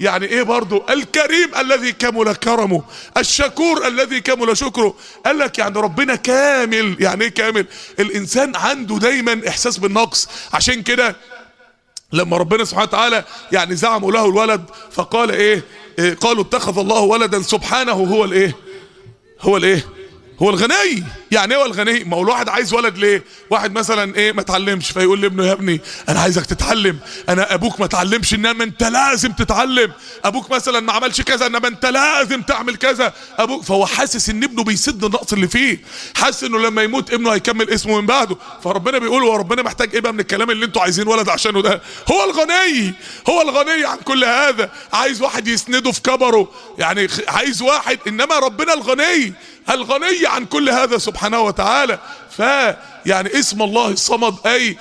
Speaker 1: يعني ايه برضو؟ الكريم الذي كمل كرمه، الشكور الذي كمل شكره. قال لك يعني ربنا كامل. يعني ايه كامل؟ الانسان عنده دايما احساس بالنقص. عشان كده لما ربنا سبحانه وتعالى يعني زعموا له الولد فقال ايه؟ قالوا اتخذ الله ولدا سبحانه هو الايه؟ هو الغني. يعني ايه هو الغني؟ ما هو الواحد عايز ولد ليه؟ واحد مثلا ايه ما اتعلمش فيقول لابنه يا ابني انا عايزك تتعلم، انا ابوك ما اتعلمش انما انت لازم تتعلم، ابوك مثلا ما عملش كذا انما انت لازم تعمل كذا، ابوك. فهو حاسس ان ابنه بيسد النقص اللي فيه، حاسس انه لما يموت ابنه هيكمل اسمه من بعده. فربنا بيقول هو ربنا محتاج ايه بقى من الكلام اللي انتوا عايزين ولد عشانه ده؟ هو الغني، هو الغني عن كل هذا. عايز واحد يسنده في كبره، يعني عايز واحد، انما ربنا الغني عن كل هذا سبحانه وتعالى. يعني اسم الله الصمد اي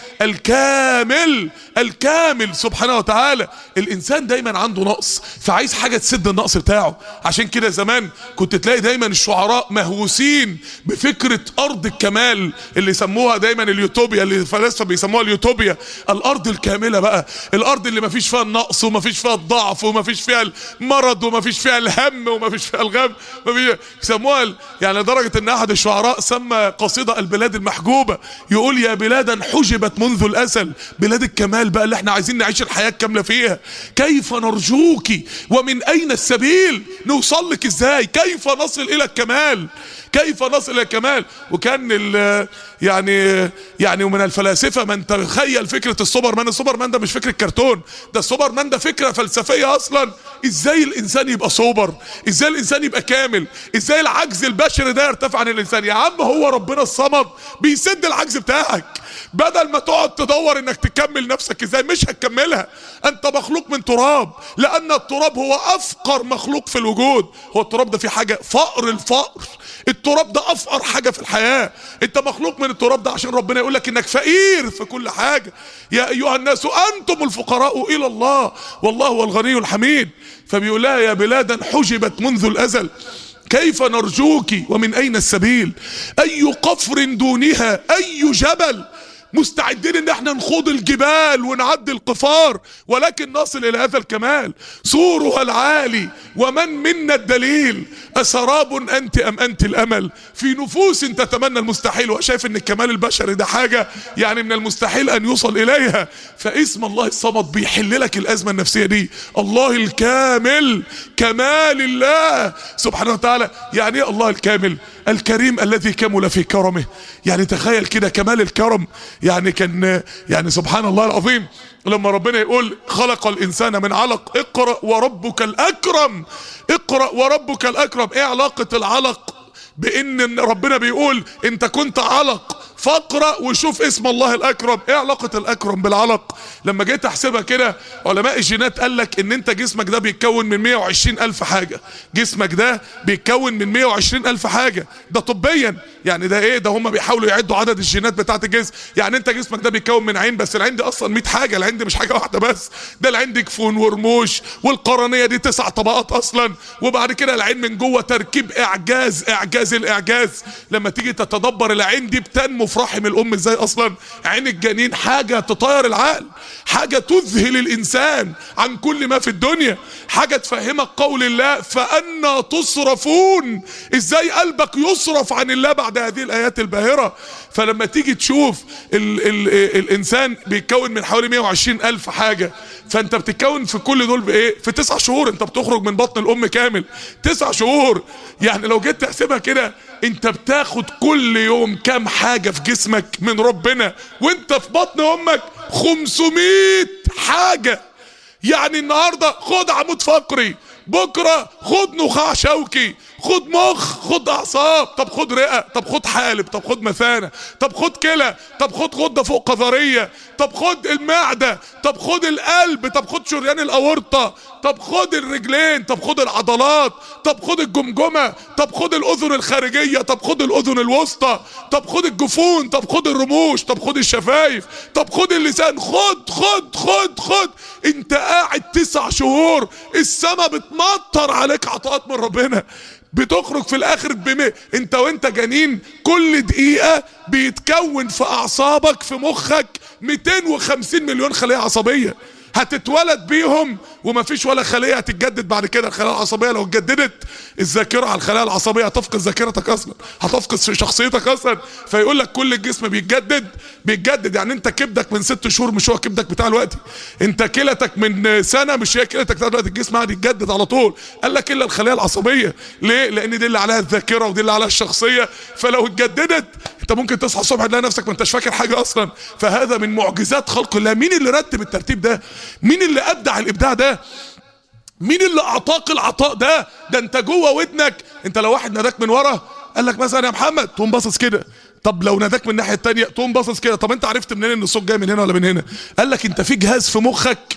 Speaker 1: الكامل سبحانه وتعالى. الانسان دايما عنده نقص فعايز حاجة تسد النقص بتاعه. عشان كده زمان كنت تلاقي دايما الشعراء مهووسين بفكرة ارض الكمال اللي سموها دايما اليوتوبيا، اللي الفلاسفة بيسموها اليوتوبيا، الارض الكاملة بقى، الارض اللي ما فيش فيها النقص وما فيش فيها الضعف وما فيش فيها المرض وما فيش فيها الهم وما فيش فيها الغم، يسموها يعني لدرجة ان احد الشعراء سمى قصيدة البلاد المحجوبة، يقول يا بلادا حجبت منذ الازل، بلاد الكمال بقى اللي احنا عايزين نعيش الحياة الكاملة فيها. كيف نرجوك ومن اين السبيل؟ نوصل لك ازاي؟ كيف نصل الى الكمال؟ كيف نصل الى الكمال؟ وكان يعني ومن الفلاسفة من تخيل فكرة السوبرمان. السوبرمان ده مش فكرة كرتون، ده السوبرمان ده فكرة فلسفية اصلا. ازاي الانسان يبقى سوبر؟ ازاي الانسان يبقى كامل؟ ازاي العجز البشري ده يرتفع عن الانسان؟ يا عم هو ربنا الصمد بيسد العجز بتاعك. بدل ما تقعد تدور انك تكمل نفسك ازاي، مش هتكملها. انت مخلوق من تراب، لان التراب هو افقر مخلوق في الوجود. هو التراب ده في حاجة فقر الفقر، التراب ده افقر حاجة في الحياة. انت مخلوق من التراب ده عشان ربنا يقول لك انك فقير في كل حاجة. يا ايها الناس انتم الفقراء الى الله والله هو الغني الحميد. فبيقول لها يا بلادا حجبت منذ الازل كيف نرجوك ومن اين السبيل؟ اي قفر دونها اي جبل؟ مستعدين ان احنا نخوض الجبال ونعدي القفار ولكن نصل الى هذا الكمال. سورها العالي ومن منا الدليل، اسراب انت ام انت الامل؟ في نفوس تتمنى المستحيل وشايف ان الكمال البشري ده حاجة يعني من المستحيل ان يوصل اليها. فاسم الله الصمد بيحل لك الازمة النفسية دي. الله الكامل، كمال الله سبحانه وتعالى. يعني ايه الله الكامل؟ الكريم الذي كمل في كرمه. يعني تخيل كده كمال الكرم. يعني كان يعني سبحان الله العظيم لما ربنا يقول خلق الانسان من علق اقرأ وربك الاكرم. اقرأ وربك الاكرم. ايه علاقة العلق بان ربنا بيقول انت كنت علق فاقرأ وشوف اسم الله الاكرم؟ ايه علاقة الاكرم بالعلق؟ لما جيت احسبها كده علماء الجينات قال لك ان انت جسمك ده بيتكون من 120 الف حاجة. جسمك ده بيتكون من 120 الف حاجة، ده طبيا. يعني ده ايه؟ ده هم بيحاولوا يعدوا عدد الجينات بتاعت الجسم. يعني انت جسمك ده بيتكون من عين بس، العين دي اصلا 100 حاجة، العين دي مش حاجة واحدة بس، ده العين دي جفون ورموش والقرنية دي 9 طبقات اصلا، وبعد كده العين من جوه تركيب اعجاز الاعجاز. لما تيجي تتدبر العين دي بتنمو في رحم الام ازاي اصلا. عين الجنين حاجة تطير العقل، حاجة تذهل الانسان عن كل ما في الدنيا، حاجة تفهمك قول الله فأنا تصرفون. ازاي قلبك يصرف عن الله بعد هذه الايات الباهرة؟ فلما تيجي تشوف الانسان بيتكون من حوالي 120 الف حاجة، فانت بتتكون في كل دول بايه؟ في 9 شهور. انت بتخرج من بطن الام كامل 9 شهور. يعني لو جيت تحسبها كده انت بتاخد كل يوم كام حاجة في جسمك من ربنا وانت في بطن امك؟ 500 حاجة. يعني النهاردة خد عمود فقري، بكرة خد نخاع شوكي، خد مخ، خد اعصاب، طب خد رئة، طب خد حالب، طب خد مثانة، طب خد كلى، طب خد غدة فوق قذرية، طب خد المعدة، طب خد القلب، طب خد شريان الاورطة، طب خد الرجلين، طب خد العضلات، طب خد الجمجمة، طب خد الاذن الخارجية، طب خد الاذن الوسطى، طب خد الجفون، طب خد الرموش، طب خد الشفايف، طب خد اللسان. خد خد خد خد. انت قاعد 9 شهور السما بتمطر عليك عطاءات من ربنا، بتخرج في الاخر انت وانت جنين كل دقيقة بيتكون في اعصابك في مخك 250 مليون خلية عصبية. هتتولد بيهم ومفيش ولا خليه هتتجدد بعد كده. الخلايا العصبيه لو اتجددت الذاكره على الخلايا العصبيه هتفقد ذاكرتك اصلا، هتفقد شخصيتك اصلا. فيقول لك كل الجسم بيتجدد. يعني انت كبدك من 6 شهور مش هو كبدك بتاع الوقت، انت كلتك من سنه مش هي كلتك بتاع الوقت. الجسم قاعد يتجدد على طول. قال لك الا الخلايا العصبيه. ليه؟ لان دي اللي عليها الذاكره ودي اللي عليها الشخصيه. فلو اتجددت انت ممكن تصحى الصبح تلاقي نفسك ما انتش فاكر حاجه اصلا. فهذا من معجزات خلق الله. مين اللي رتب الترتيب ده؟ مين اللي ابدع الابداع ده؟ مين اللي اعطاك العطاء ده؟ ده انت جوه ودنك. انت لو واحد ناداك من ورا قال لك مثلا يا محمد تقوم باصص كده، طب لو ناداك من الناحيه الثانيه تقوم باصص كده. طب انت عرفت منين ان الصوت جاي من هنا ولا من هنا؟ قال لك انت في جهاز في مخك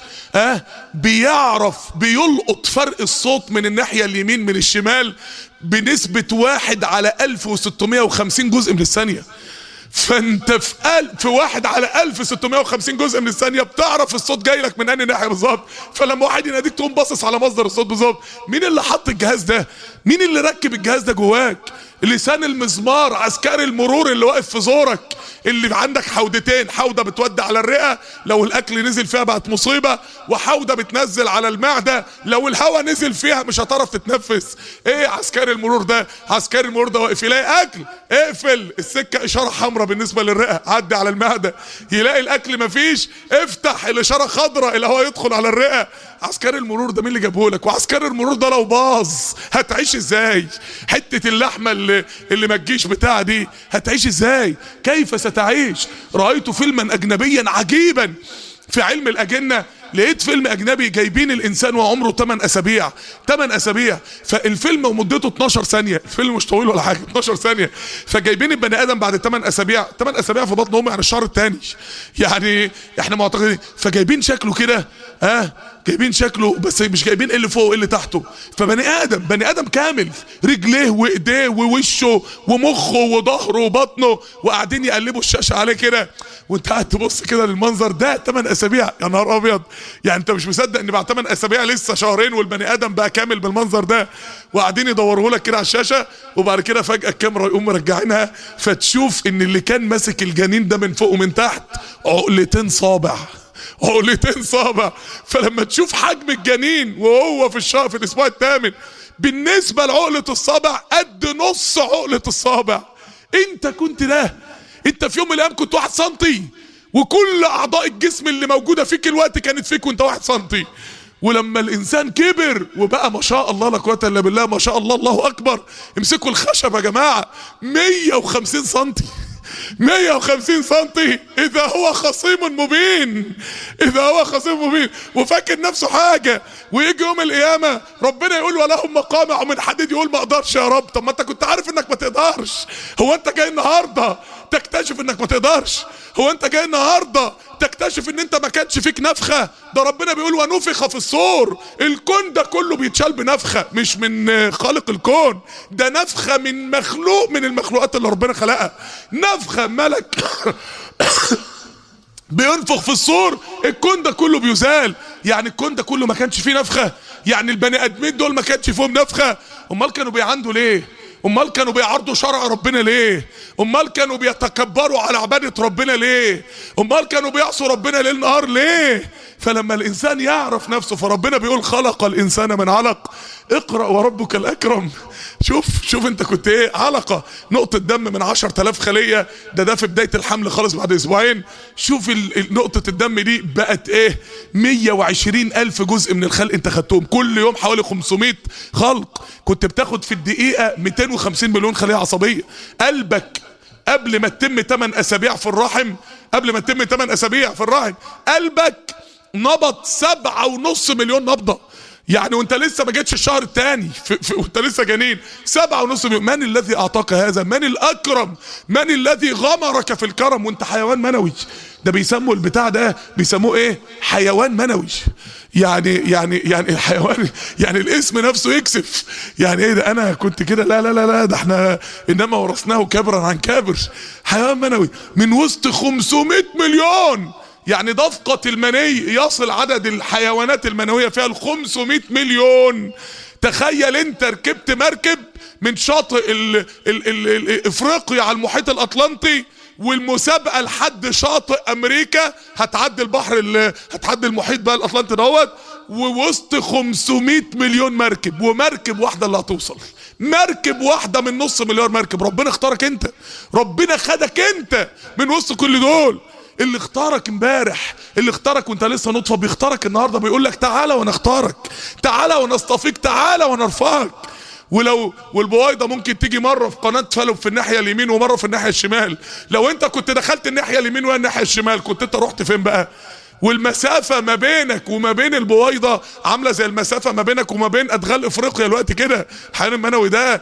Speaker 1: بيلقط فرق الصوت من الناحيه اليمين من الشمال بنسبه 1/1650 جزء من الثانيه. فانت في 1/1650 جزء من الثانيه بتعرف الصوت جاي لك من انهي ناحيه بالظبط. فلما واحد يناديك تقوم باصص على مصدر الصوت بالظبط. مين اللي حط الجهاز ده؟ مين اللي ركب الجهاز ده جواك؟ لسان المزمار، عسكري المرور اللي واقف في زورك، اللي عندك حودتين، حوده بتودي على الرئه لو الاكل نزل فيها بقت مصيبه، وحوده بتنزل على المعده لو الهواء نزل فيها مش هتعرف تتنفس. ايه عسكري المرور ده؟ عسكري المرور ده واقف يلاقي اكل، اقفل السكه، اشاره حمراء بالنسبه للرئه، عدي على المعده. يلاقي الاكل مفيش، افتح الاشاره خضراء، الهواء يدخل على الرئه. عسكري المرور ده مين اللي جابه لك؟ وعسكري المرور ده لو باظ هتعيش ازاي؟ حته اللحمه اللي ما تجيش بتاع دي هتعيش ازاي؟ كيف ستعيش؟ رأيت فيلما اجنبيا عجيبا في علم الاجنه. لقيت فيلم اجنبي جايبين الانسان وعمره 8 اسابيع. 8 اسابيع. فالفيلم ومدته 12 ثانيه، الفيلم مش طويل ولا حاجه، 12 ثانيه. فجايبين البني ادم بعد 8 اسابيع، 8 اسابيع في بطن امه يعني الشهر الثاني، يعني احنا معتقدين. فجايبين شكله كده، جايبين شكله بس مش جايبين اللي فوق واللي تحته. فبني ادم كامل، رجليه وايديه ووشه ومخه وظهره وبطنه، وقاعدين يقلبوا الشاشه عليه كده، وانت قاعد تبص كده للمنظر ده. 8 اسابيع، يا نهار ابيض. يعني انت مش مصدق ان بعد 8 اسابيع لسه شهرين والبني ادم بقى كامل بالمنظر ده. وقاعدين يدوروا لك كده على الشاشه، وبعد كده فجاه الكاميرا يقوم مرجعينها فتشوف ان اللي كان ماسك الجنين ده من فوق ومن تحت عقلتين صابع. فلما تشوف حجم الجنين وهو في الاسبوع الثامن بالنسبه لعقله الصابع قد نص عقله الصابع. انت كنت ده، انت في يوم من الايام كنت 1 سنتي، وكل اعضاء الجسم اللي موجوده فيك الوقت كانت فيك وانت 1 سنتي. ولما الانسان كبر وبقى ما شاء الله لا قوه الا بالله، ما شاء الله الله اكبر، امسكوا الخشب يا جماعه، 150 سنتي. 150 سنتي. اذا هو خصيم مبين، وفاكر نفسه حاجه، ويجي يوم القيامه ربنا يقول ولهم مقامع من حديد، يقول ما اقدرش يا رب. طب ما انت كنت عارف انك ما تقدرش. هو انت جاي النهارده تكتشف انك ما تقدرش؟ هو انت جاي النهارده تكتشف ان انت ما كانش فيك نفخه؟ ده ربنا بيقول ونفخ في الصور. الكون ده كله بيتشال بنفخه، مش من خالق الكون، ده نفخه من مخلوق من المخلوقات اللي ربنا خلقها. نفخه ملك بينفخ في الصور، الكون ده كله بيزال. يعني الكون ده كله ما كانش فيه نفخه؟ يعني البني ادمين دول ما كانش فيهم نفخه؟ امال كانوا بيعندوا ليه؟ امال كانوا بيعرضوا شرع ربنا ليه؟ امال كانوا بيتكبروا على عباده ربنا ليه؟ امال كانوا بيعصوا ربنا ليل نهار ليه؟ فلما الانسان يعرف نفسه، فربنا بيقول خلق الانسان من علق، اقرأ وربك الاكرم. شوف انت كنت ايه؟ علقه، نقطه دم من 10,000 خليه، ده في بدايه الحمل خالص بعد اسبوعين. شوف نقطه الدم دي بقت ايه؟ 120,000 جزء من الخلق انت خدتهم كل يوم، حوالي 500 خلق. كنت بتاخد في الدقيقه 250 مليون خليه عصبيه. قلبك قبل ما تتم 8 اسابيع في الرحم، قلبك نبض 7.5 مليون نبضه. يعني وانت لسه ما جيتش الشهر الثاني، وانت لسه جنين، 7.5 مليون. من الذي اعطاك هذا؟ من الاكرم؟ من الذي غمرك في الكرم وانت حيوان منوي؟ ده بيسموا البتاع ده بيسموه ايه؟ حيوان منوي. يعني الحيوان، يعني الاسم نفسه يكسف. يعني ايه ده؟ انا كنت كده؟ لا ده احنا انما ورثناه كبرا عن كابر. حيوان منوي من وسط 500 مليون. يعني دفقة المني يصل عدد الحيوانات المنوية فيها 500 مليون. تخيل انت ركبت مركب من شاطئ افريقيا على المحيط الاطلنطي والمسابقه لحد شاطئ امريكا، هتعدي البحر هتعدي المحيط بقى الاطلنطي دوت، ووسط 500 مليون مركب، ومركب واحده اللي هتوصل، مركب واحده من نص مليار مركب. ربنا اختارك انت، ربنا خدك انت من وسط كل دول. اللي اختارك امبارح، اللي اختارك وانت لسه نطفه، بيختارك النهارده، بيقول لك تعالى وانا اختارك، تعالى وانا اصطفيك، تعالى وانا ارفعك. والبويضه ممكن تيجي مره في قناه فلوب في الناحيه اليمين ومره في الناحيه الشمال. لو انت كنت دخلت الناحيه اليمين والناحيه الشمال، كنت انت رحت فين بقى؟ والمسافه ما بينك وما بين البويضه عامله زي المسافه ما بينك وما بين ادغال افريقيا الوقت كده. الحيوان المنوي ده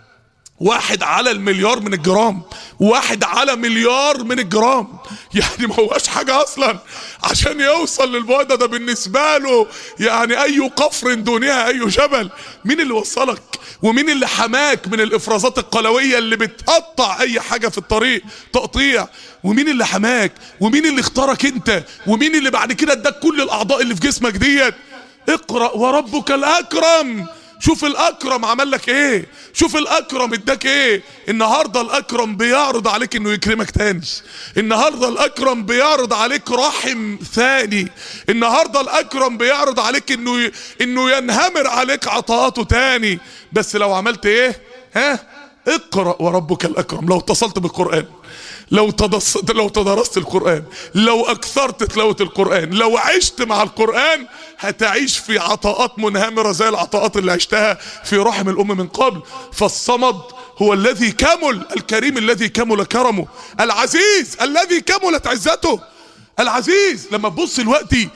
Speaker 1: 1 على المليار من الجرام، 1 على مليار من الجرام، يعني ما هواش حاجة اصلا. عشان يوصل للبويضة ده بالنسبة له يعني اي قفر دونها اي جبل. مين اللي وصلك؟ ومين اللي حماك من الافرازات القلوية اللي بتقطع اي حاجة في الطريق تقطيع؟ ومين اللي حماك؟ ومين اللي اختارك انت؟ ومين اللي بعد كده اداك كل الاعضاء اللي في جسمك ديت؟ اقرأ وربك الاكرم. شوف الاكرم عمل لك ايه، شوف الاكرم اداك ايه. النهارده الاكرم بيعرض عليك انه يكرمك تاني، النهارده الاكرم بيعرض عليك رحم ثاني، النهارده الاكرم بيعرض عليك انه ينهمر عليك عطاءاته تاني. بس لو عملت ايه؟ اقرأ وربك الاكرم. لو اتصلت بالقرآن، لو تدرست القرآن، لو اكثرت تلاوة القرآن، لو عشت مع القرآن، هتعيش في عطاءات منهمرة زي العطاءات اللي عشتها في رحم الام من قبل. فالصمد هو الذي كمل، الكريم الذي كمل كرمه، العزيز الذي كملت عزته. العزيز لما تبص دلوقتي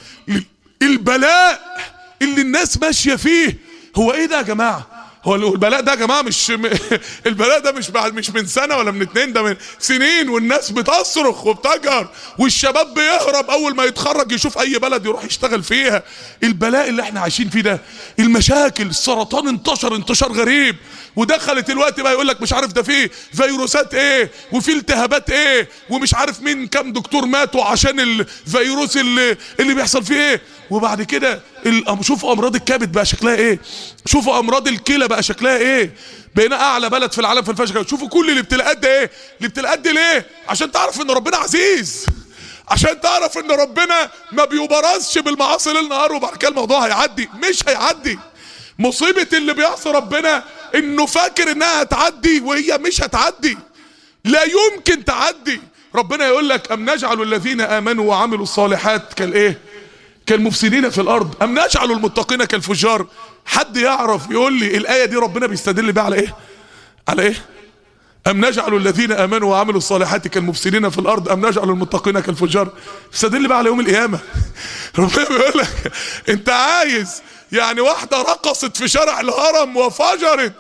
Speaker 1: البلاء اللي الناس ماشية فيه، هو ايه ده يا جماعة؟ هو البلاء ده يا جماعه البلاء ده مش من سنه ولا من 2، ده من سنين، والناس بتصرخ وبتجهر، والشباب بيهرب اول ما يتخرج يشوف اي بلد يروح يشتغل فيها. البلاء اللي احنا عايشين فيه ده، المشاكل، السرطان انتشار غريب، ودخلت الوقت بقى يقول لك مش عارف ده فيه فيروسات ايه وفي التهابات ايه، ومش عارف مين كام دكتور ماتوا عشان الفيروس اللي بيحصل فيه ايه. وبعد كده شوفوا امراض الكبد بقى شكلها ايه، شوفوا امراض الكلى بقى شكلها ايه، بقينا اعلى بلد في العالم في الفشل. شوفوا كل الابتلاءات ده ايه، الابتلاءات دي ليه؟ عشان تعرف ان ربنا عزيز، عشان تعرف ان ربنا ما بيبرزش بالمعاصي ليل نهار وبعد كده الموضوع هيعدي. مش هيعدي. مصيبة اللي بيعصي ربنا انه فاكر انها هتعدي وهي مش هتعدي، لا يمكن تعدي. ربنا يقول لك ام نجعل الذين امنوا وعملوا الصالحات كالايه؟ كالمفسدين في الارض ام نجعل المتقين كالفجار. حد يعرف يقول لي الايه دي ربنا بيستدل بيها على ايه؟ على ايه؟ ام نجعل الذين امنوا وعملوا الصالحات كالمفسدين في الارض ام نجعل المتقين كالفجار. بيستدل بيها على يوم القيامه. ربنا بيقول لك انت عايز يعني واحده رقصت في شارع الهرم وفجرت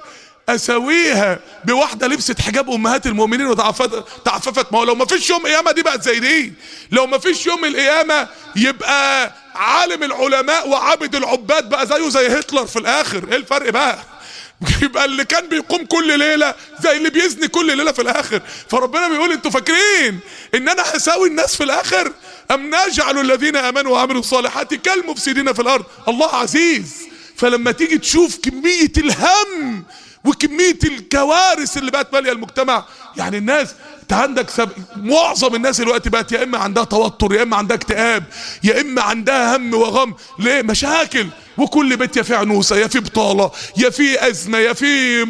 Speaker 1: اسويها بواحده لبست حجاب امهات المؤمنين وتعففت؟ ما هو لو ما فيش يوم قيامه دي بقت زي دي. لو ما فيش يوم القيامه يبقى عالم العلماء وعابد العباد بقى زيه زي هتلر في الاخر. ايه الفرق بقى؟ يبقى اللي كان بيقوم كل ليله زي اللي بيزني كل ليله في الاخر. فربنا بيقول انتوا فاكرين ان انا هساوي الناس في الاخر؟ ام نجعل الذين امنوا وعملوا الصالحات كالمفسدين في الارض. الله عزيز. فلما تيجي تشوف كميه الهم وكميه الكوارث اللي بقت ماليه المجتمع، يعني الناس انت عندك معظم الناس دلوقتي بقت يا اما عندها توتر، يا اما عندها اكتئاب، يا اما عندها هم وغم. ليه؟ مشاكل. وكل بيت يا في عنوسه، يا في بطاله، يا في ازمه، يا في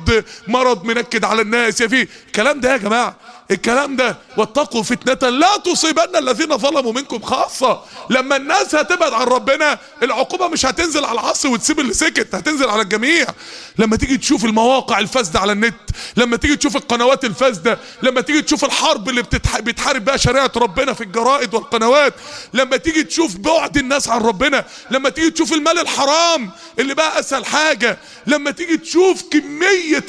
Speaker 1: مرض منكد على الناس، يا في الكلام ده يا جماعه. الكلام ده واتقوا فتنة لا تصيبن الذين ظلموا منكم خاصة. لما الناس هتبعد عن ربنا العقوبة مش هتنزل على العصر وتسيب اللي سكت، هتنزل على الجميع. لما تيجي تشوف المواقع الفاسدة على النت، لما تيجي تشوف القنوات الفاسدة، لما تيجي تشوف الحرب اللي بتحارب بقى شريعة ربنا في الجرائد والقنوات، لما تيجي تشوف بعد الناس عن ربنا، لما تيجي تشوف المال الحرام اللي بقى اسهل حاجة، لما تيجي تشوف كمية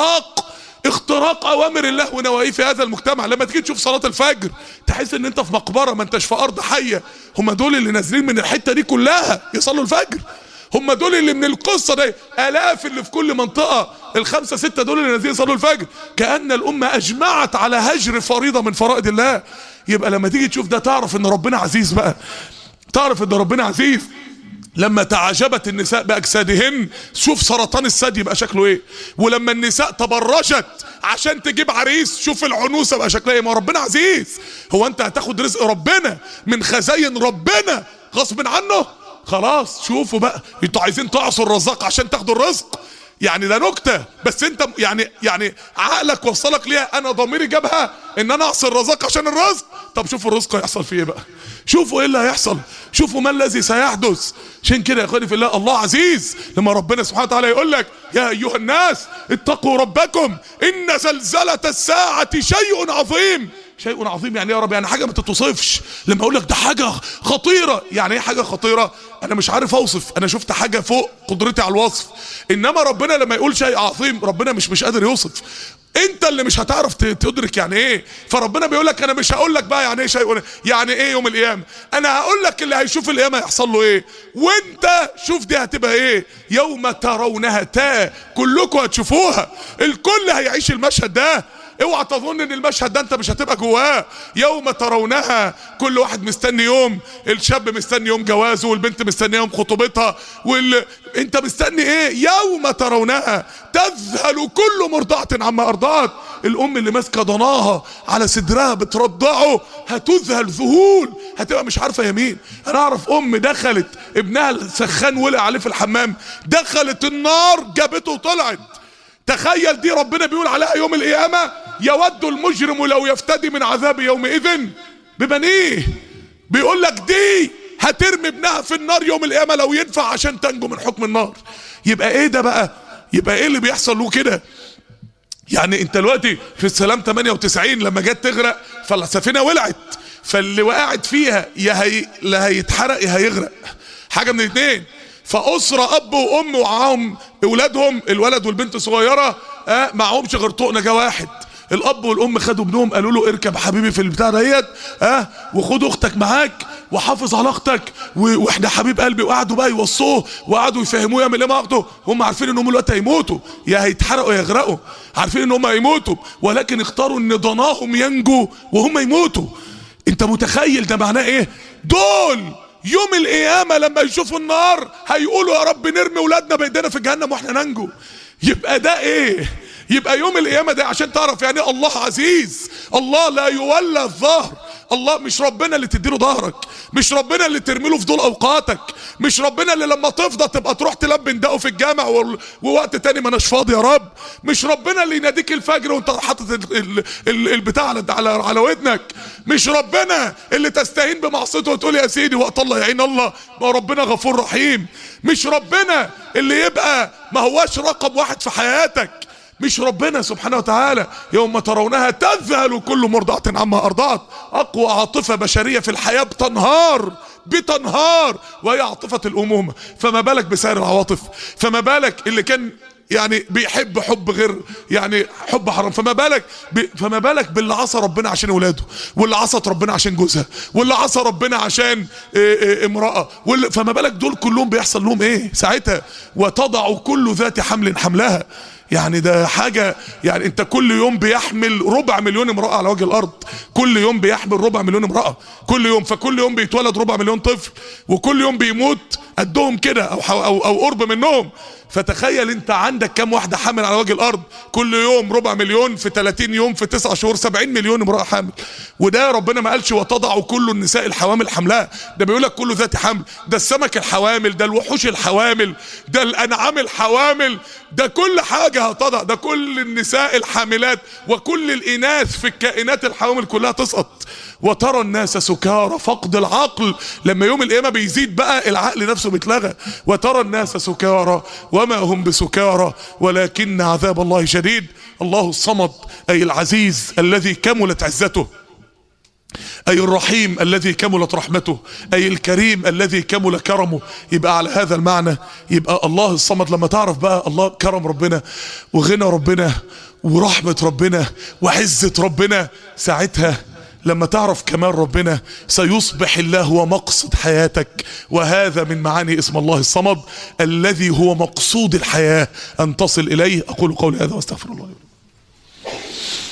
Speaker 1: اختراق اوامر الله ونواهيه في هذا المجتمع، لما تيجي تشوف صلاة الفجر تحس ان انت في مقبرة ما انتش في ارض حية. هم دول اللي نازلين من الحتة دي كلها يصلوا الفجر، هم دول اللي من القصة دي الاف اللي في كل منطقة، ال5 6 دول اللي نازلين يصلوا الفجر. كأن الامة اجمعت على هجر فريضة من فرائض الله. يبقى لما تيجي تشوف ده تعرف ان ربنا عزيز بقى، تعرف ان ربنا عزيز. لما تعجبت النساء بأجسادهن، شوف سرطان الثدي بقى شكله ايه. ولما النساء تبرجت عشان تجيب عريس، شوف العنوسة بقى شكلها ايه. ما ربنا عزيز. هو انت هتاخد رزق ربنا من خزاين ربنا غصب عنه؟ خلاص شوفوا بقى، انتوا عايزين تعصوا الرزاق عشان تاخدوا الرزق؟ يعني ده نكتة. بس انت يعني عقلك وصلك ليها، انا ضميري جابها ان انا اعصي الرزاق عشان الرزق. طب شوفوا الرزق هيحصل فيه ايه بقى، شوفوا ايه اللي هيحصل، شوفوا ما الذي سيحدث. عشان كده يا اخواني في الله، الله عزيز. لما ربنا سبحانه وتعالى يقول لك يا ايها الناس اتقوا ربكم ان زلزلة الساعة شيء عظيم. شيء عظيم يعني يا رب، يعني حاجة ما تتوصفش. لما اقول لك ده حاجة خطيرة، يعني ايه حاجة خطيرة؟ انا مش عارف اوصف، انا شفت حاجة فوق قدرتي على الوصف. انما ربنا لما يقول شيء عظيم، ربنا مش قادر يوصف، انت اللي مش هتعرف تدرك يعني ايه. فربنا بيقول لك انا مش هقول لك بقى يعني ايه شيء، يعني ايه يوم القيامه، انا هقول لك اللي هيشوف القيامه هيحصل له ايه، وانت شوف دي هتبقى ايه. يوم ترونها كلكم هتشوفوها، الكل هيعيش المشهد ده. اوعى تظن ان المشهد ده انت مش هتبقى جواه. يوم ترونها، كل واحد مستني يوم، الشاب مستني يوم جوازه، والبنت مستنيه يوم خطوبتها، انت مستني ايه؟ يوم ترونها تذهل كل مرضعة عما ارضعت. الام اللي ماسكه ضناها على صدرها بترضعه هتذهل ذهول، هتبقى مش عارفه يمين. انا اعرف ام دخلت ابنها السخان ولع عليه في الحمام، دخلت النار جابته وطلعت. تخيل دي ربنا بيقول عليها يوم القيامة يود المجرم لو يفتدي من عذاب يومئذ ببنيه. بيقول لك دي هترمي ابنها في النار يوم القيامة لو ينفع عشان تنجو من حكم النار. يبقى ايه ده بقى؟ يبقى ايه اللي بيحصل له كده؟ يعني انت دلوقتي في السلام 98 لما جت تغرق فالسفينة ولعت، فاللي وقعت فيها لا هيتحرق يا هيغرق، حاجة من الاثنين. فأسرة أب وأم ومعاهم أولادهم، الولد والبنت صغيرة، معهمش غير طوق نجاة واحد. الأب والأم خدوا ابنهم قالوا له اركب حبيبي في البتاع ديت، وخد أختك معاك وحافظ على أختك، وإحنا حبيب قلبي. وقعدوا بقى يوصوه وقعدوا يفهموه يعمل إيه مع أخته. هم عارفين إن هم الوقت هيموتوا، يا هيتحرقوا يا يغرقوا، عارفين إن هم هيموتوا، ولكن اختاروا إن ضناهم ينجوا وهم يموتوا. أنت متخيل ده معناه إيه؟ دول يوم القيامة لما يشوفوا النار هيقولوا يا رب نرمي ولادنا بايدينا في جهنم واحنا ننجو. يبقى ده ايه؟ يبقى يوم القيامة ده عشان تعرف يعني الله عزيز. الله لا يولى الظهر. الله مش ربنا اللي تديله ظهرك، مش ربنا اللي ترميله في دول اوقاتك، مش ربنا اللي لما تفضى تبقى تروح تلبن دقه في الجامع ووقت تاني ما اناش فاضي يا رب، مش ربنا اللي يناديك الفجر وانت حاطط البتاع على ودنك، مش ربنا اللي تستهين بمعصيته وتقول يا سيدي وقت الله يعين الله، ما ربنا غفور رحيم، مش ربنا اللي يبقى ما هواش رقم واحد في حياتك، مش ربنا سبحانه وتعالى. يوم ترونها تذهل كل مرضعة عما أرضعت. أقوى عاطفة بشرية في الحياة بتنهار وهي عاطفة الأمومة، فما بالك بسائر العواطف؟ فما بالك اللي كان يعني بيحب حب غير يعني حب حرام، فما بالك باللي عصى ربنا عشان اولاده، واللي عصت ربنا عشان جوزها، واللي عصى ربنا عشان امرأة، فما بالك دول كلهم بيحصل لهم ايه ساعتها؟ وتضع كل ذات حمل حملها. يعني ده حاجة، يعني انت كل يوم بيحمل 400,000 امرأة على وجه الارض، كل يوم بيحمل 400,000 امرأة كل يوم، فكل يوم بيتولد 400,000 طفل، وكل يوم بيموت قدهم كده او قرب منهم. فتخيل انت عندك كم واحدة حامل على وجه الارض؟ كل يوم 400,000 في 30 يوم في 9 شهور 70 مليون امرأة حامل. وده ربنا ما قالش وتضع كل النساء الحوامل حملها، ده بيقول لك كل ذات حمل، ده السمك الحوامل، ده الوحوش الحوامل، ده الانعام الحوامل، ده كل حاجة هتضع، ده كل النساء الحاملات وكل الاناث في الكائنات الحوامل كلها تسقط. وترى الناس سكارى، فقد العقل لما يوم القيامة بيزيد بقى العقل نفسه بيتلغى. وترى الناس سكارى وما هم بسكارى ولكن عذاب الله شديد. الله الصمد أي العزيز الذي كملت عزته، أي الرحيم الذي كملت رحمته، أي الكريم الذي كمل كرمه. يبقى على هذا المعنى يبقى الله الصمد لما تعرف بقى الله كرم ربنا وغنى ربنا ورحمة ربنا وعزة ربنا، ساعتها لما تعرف كمال ربنا سيصبح الله هو مقصد حياتك. وهذا من معاني اسم الله الصمد الذي هو مقصود الحياة أن تصل إليه. أقول قولي هذا واستغفر الله.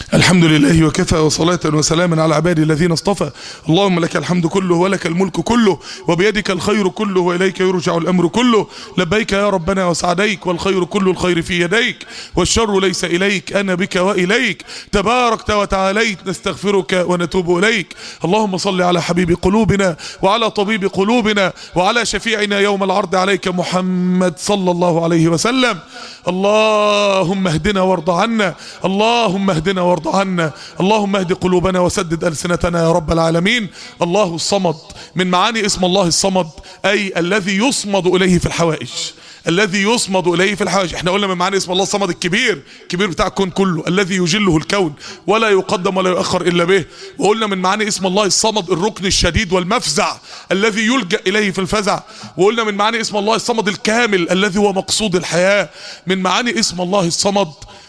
Speaker 1: الحمد لله وكفى وصلاة وسلاما على عبادي الذين اصطفى. اللهم لك الحمد كله ولك الملك كله وبيدك الخير كله وإليك يرجع الأمر كله. لبيك يا ربنا وسعديك والخير كل الخير في يديك والشر ليس إليك أنا بك وإليك تباركت وتعاليت نستغفرك ونتوب إليك. اللهم صل على حبيب قلوبنا وعلى طبيب قلوبنا وعلى شفيعنا يوم العرض عليك محمد صلى الله عليه وسلم. اللهم اهدنا وارض عنا، اللهم اهدنا وارض عنا، اللهم اهد قلوبنا وسدد ألسنتنا يا رب العالمين. الله الصمد، من معاني اسم الله الصمد أي الذي يصمد إليه في الحوائج، الذي يصمد إليه في الحوائج. احنا قلنا من معاني اسم الله الصمد الكبير، الكبير بتاع الكون كله، الذي يجله الكون ولا يقدم ولا يؤخر إلا به. وقلنا من معاني اسم الله الصمد الركن الشديد والمفزع الذي يلجأ إليه في الفزع. وقلنا من معاني اسم الله الصمد الكامل الذي هو مقصود الحياة. من معاني اسم الله الصمد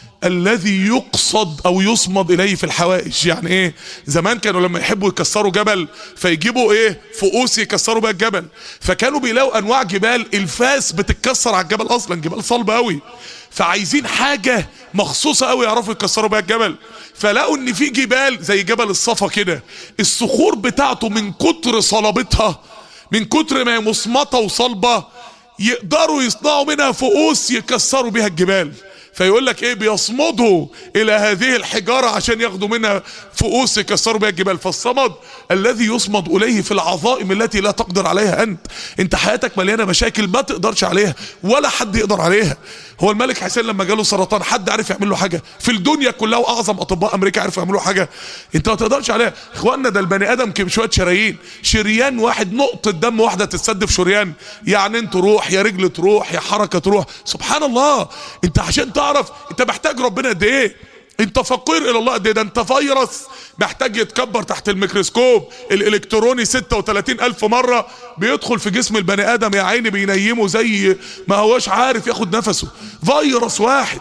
Speaker 1: الذي يقصد او يصمد اليه في الحوائج. يعني ايه؟ زمان كانوا لما يحبوا يكسروا جبل فيجيبوا ايه؟ فؤوس يكسروا بها الجبل، فكانوا بيلاقوا انواع جبال الفاس بتتكسر على الجبل، اصلا جبال صلبه قوي، فعايزين حاجه مخصوصه قوي يعرفوا يكسروا بها الجبل. فلقوا ان في جبال زي جبل الصفا كده الصخور بتاعته من كتر صلابتها، من كتر ما هي مصمطه وصلبه، يقدروا يصنعوا منها فؤوس يكسروا بها الجبال. فيقول لك ايه؟ بيصمدوا الى هذه الحجارة عشان ياخدوا منها فؤوس يكسروا بها الجبال. فالصمد الذي يصمد اليه في العظائم التي لا تقدر عليها انت حياتك مليانة مشاكل ما تقدرش عليها ولا حد يقدر عليها. هو الملك حسين لما جاله سرطان حد عارف يعمل له حاجة في الدنيا كلها؟ واعظم اطباء امريكا عرفوا يعملوا حاجة؟ انت ما تقدرش عليها. اخواننا ده البني ادم كم شوية شرايين، شريان واحد نقطة دم واحدة تتسد في شريان، يعني انت تروح يا رجل تروح يا حركة تروح. سبحان الله. انت عشان تعرف انت محتاج ربنا قد ايه، انت فقير الى الله قد ايه. ده انت فيروس محتاج يتكبر تحت الميكروسكوب الالكتروني 36,000 مرة بيدخل في جسم البني ادم، يا عيني بينيمه زي ما هوش عارف ياخد نفسه. فيروس واحد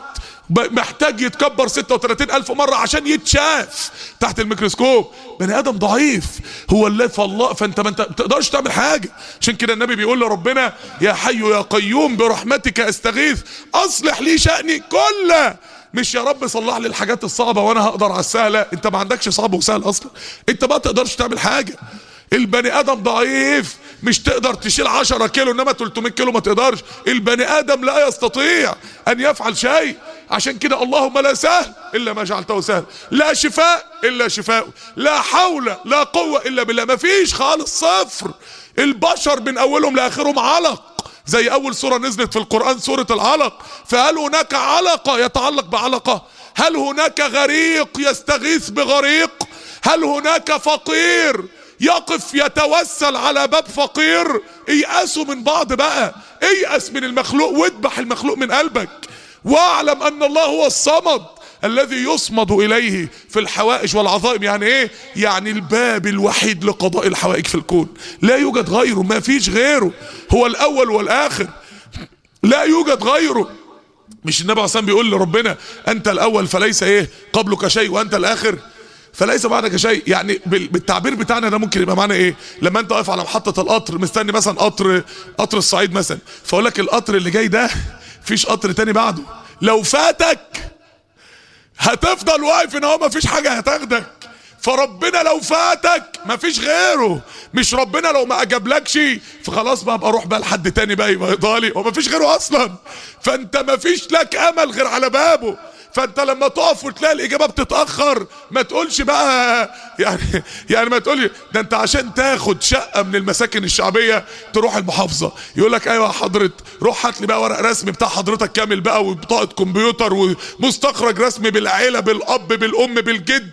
Speaker 1: محتاج يتكبر 36,000 مرة عشان يتشاف تحت الميكروسكوب. بني ادم ضعيف هو اللي فالله، فانت ما تقدرش تعمل حاجة. عشان كده النبي بيقول لربنا يا حي يا قيوم برحمتك استغيث اصلح لي شأني كله. مش يا رب صلح لي الحاجات الصعبة وانا هقدر على السهلة. انت ما عندكش صعب وسهل اصلا، انت ما تقدرش تعمل حاجة. البني ادم ضعيف، مش تقدر تشيل 10 كيلو انما 300 كيلو ما تقدرش. البني ادم لا يستطيع ان يفعل شيء. عشان كده اللهم لا سهل الا ما جعلته سهل، لا شفاء الا شفاء، لا حول لا قوة الا بالله. ما فيش خالص، صفر. البشر من اولهم لاخرهم علق، زي اول سورة نزلت في القرآن سورة العلق. فهل هناك علقة يتعلق بعلقة؟ هل هناك غريق يستغيث بغريق؟ هل هناك فقير يقف يتوسل على باب فقير؟ ايأسوا من بعض بقى، ايأس من المخلوق واذبح المخلوق من قلبك، واعلم ان الله هو الصمد الذي يصمد اليه في الحوائج والعظائم. يعني ايه؟ يعني الباب الوحيد لقضاء الحوائج في الكون، لا يوجد غيره، ما فيش غيره، هو الاول والاخر لا يوجد غيره. مش النبي عليه الصلاة والسلام بيقول لربنا انت الاول فليس ايه قبلك شيء وانت الاخر فليس بعدك شيء؟ يعني بالتعبير بتاعنا ده ممكن يبقى معنى ايه؟ لما انت واقف على محطة القطر مستني مثلا قطر الصعيد مثلا، فاقول لك القطر اللي جاي ده فيش قطر تاني بعده، لو فاتك هتفضل واقف ان هو مفيش حاجة هتاخدك. فربنا لو فاتك مفيش غيره، مش ربنا لو ما اجابلكش فخلاص بقى اروح بقى لحد تاني بقى يبقى ايطالي ومفيش غيره اصلا. فانت مفيش لك امل غير على بابه. فانت لما تقف وتلاقي الاجابه بتتاخر ما تقولش بقى يعني ما تقولش ده انت عشان تاخد شقه من المساكن الشعبيه تروح المحافظه يقول لك ايوه يا حضرتك روح هات لي بقى ورق رسمي بتاع حضرتك كامل بقى وبطاقه كمبيوتر ومستخرج رسمي بالعيله بالاب بالام بالجد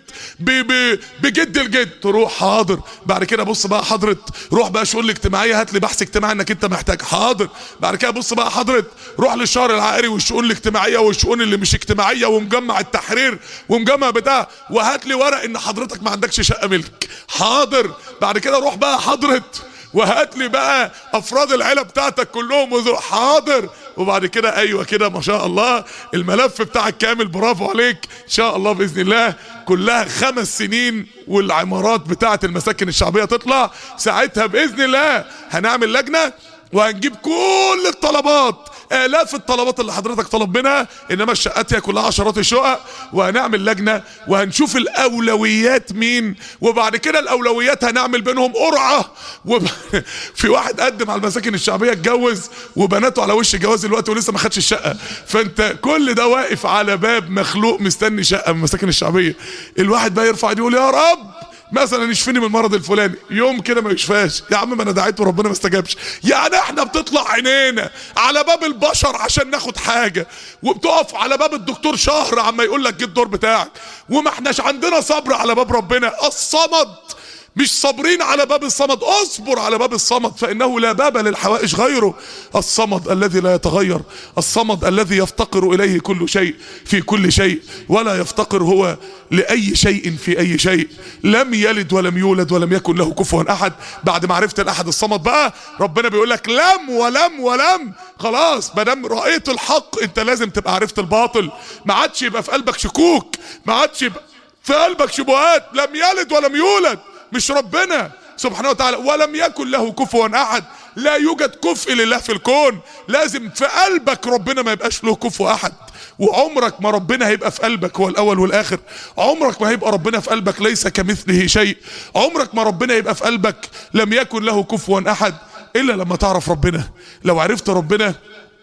Speaker 1: بجد الجد. تروح حاضر. بعد كده بص بقى حضرتك روح بقى شؤون الاجتماعيه هات لي بحث اجتماعي انك انت محتاج. حاضر. بعد كده بص بقى حضرتك روح للشهر العقاري والشؤون الاجتماعيه والشؤون اللي مش اجتماعيه ومجمع التحرير ومجمع بتاع وهات لي ورق ان حضرتك ما عندكش شقه ملك. حاضر. بعد كده روح بقى حضرتك وهات لي بقى افراد العيله بتاعتك كلهم. حاضر. وبعد كده ايوه كده ما شاء الله الملف بتاعك كامل، برافو عليك ان شاء الله باذن الله كلها 5 سنين والعمارات بتاعت المساكن الشعبيه تطلع. ساعتها باذن الله هنعمل لجنه وهنجيب كل الطلبات، آلاف الطلبات اللي حضرتك طلب منها، انما الشقات هي كلها عشرات الشقق. وهنعمل لجنة وهنشوف الاولويات مين، وبعد كده الاولويات هنعمل بينهم قرعة. في واحد قدم على المساكن الشعبية اتجوز وبناته على وش جواز الوقت ولسه ما خدش الشقة، فانت كل ده واقف على باب مخلوق مستني شقة من المساكن الشعبية. الواحد بقى يرفع يقول يا رب مثلا يشفيني من المرض الفلاني، يوم كده ما يشفاش، يا عم ما انا دعيت وربنا ما استجابش. يعني احنا بتطلع عينينا على باب البشر عشان ناخد حاجه، وبتقف على باب الدكتور شهر عما يقول لك جه الدور بتاعك، وما احناش عندنا صبر على باب ربنا الصمد. مش صابرين على باب الصمد، اصبر على باب الصمد فانه لا باب للحوائج غيره. الصمد الذي لا يتغير، الصمد الذي يفتقر اليه كل شيء في كل شيء، ولا يفتقر هو لاي شيء في اي شيء. لم يلد ولم يولد ولم يكن له كفوا احد. بعد ما عرفت الاحد الصمد بقى ربنا بيقول لك لم ولم ولم. خلاص ما دام رايت الحق انت لازم تبقى عرفت الباطل، ما عادش يبقى في قلبك شكوك، ما عادش يبقى في قلبك شبهات. لم يلد ولم يولد، مش ربنا سبحانه وتعالى، ولم يكن له كفوا احد. لا يوجد كفء لله في الكون، لازم في قلبك ربنا ما يبقاش له كفء احد. وعمرك ما ربنا هيبقى في قلبك هو الاول والاخر، عمرك ما هيبقى ربنا في قلبك ليس كمثله شيء، عمرك ما ربنا يبقى في قلبك لم يكن له كفوا احد الا لما تعرف ربنا. لو عرفت ربنا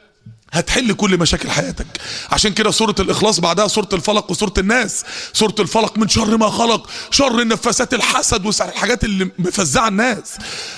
Speaker 1: هتحل كل مشاكل حياتك. عشان كده سورة الإخلاص بعدها سورة الفلق وسورة الناس. سورة الفلق من شر ما خلق، شر النفاسات الحسد والحاجات اللي مفزعة الناس،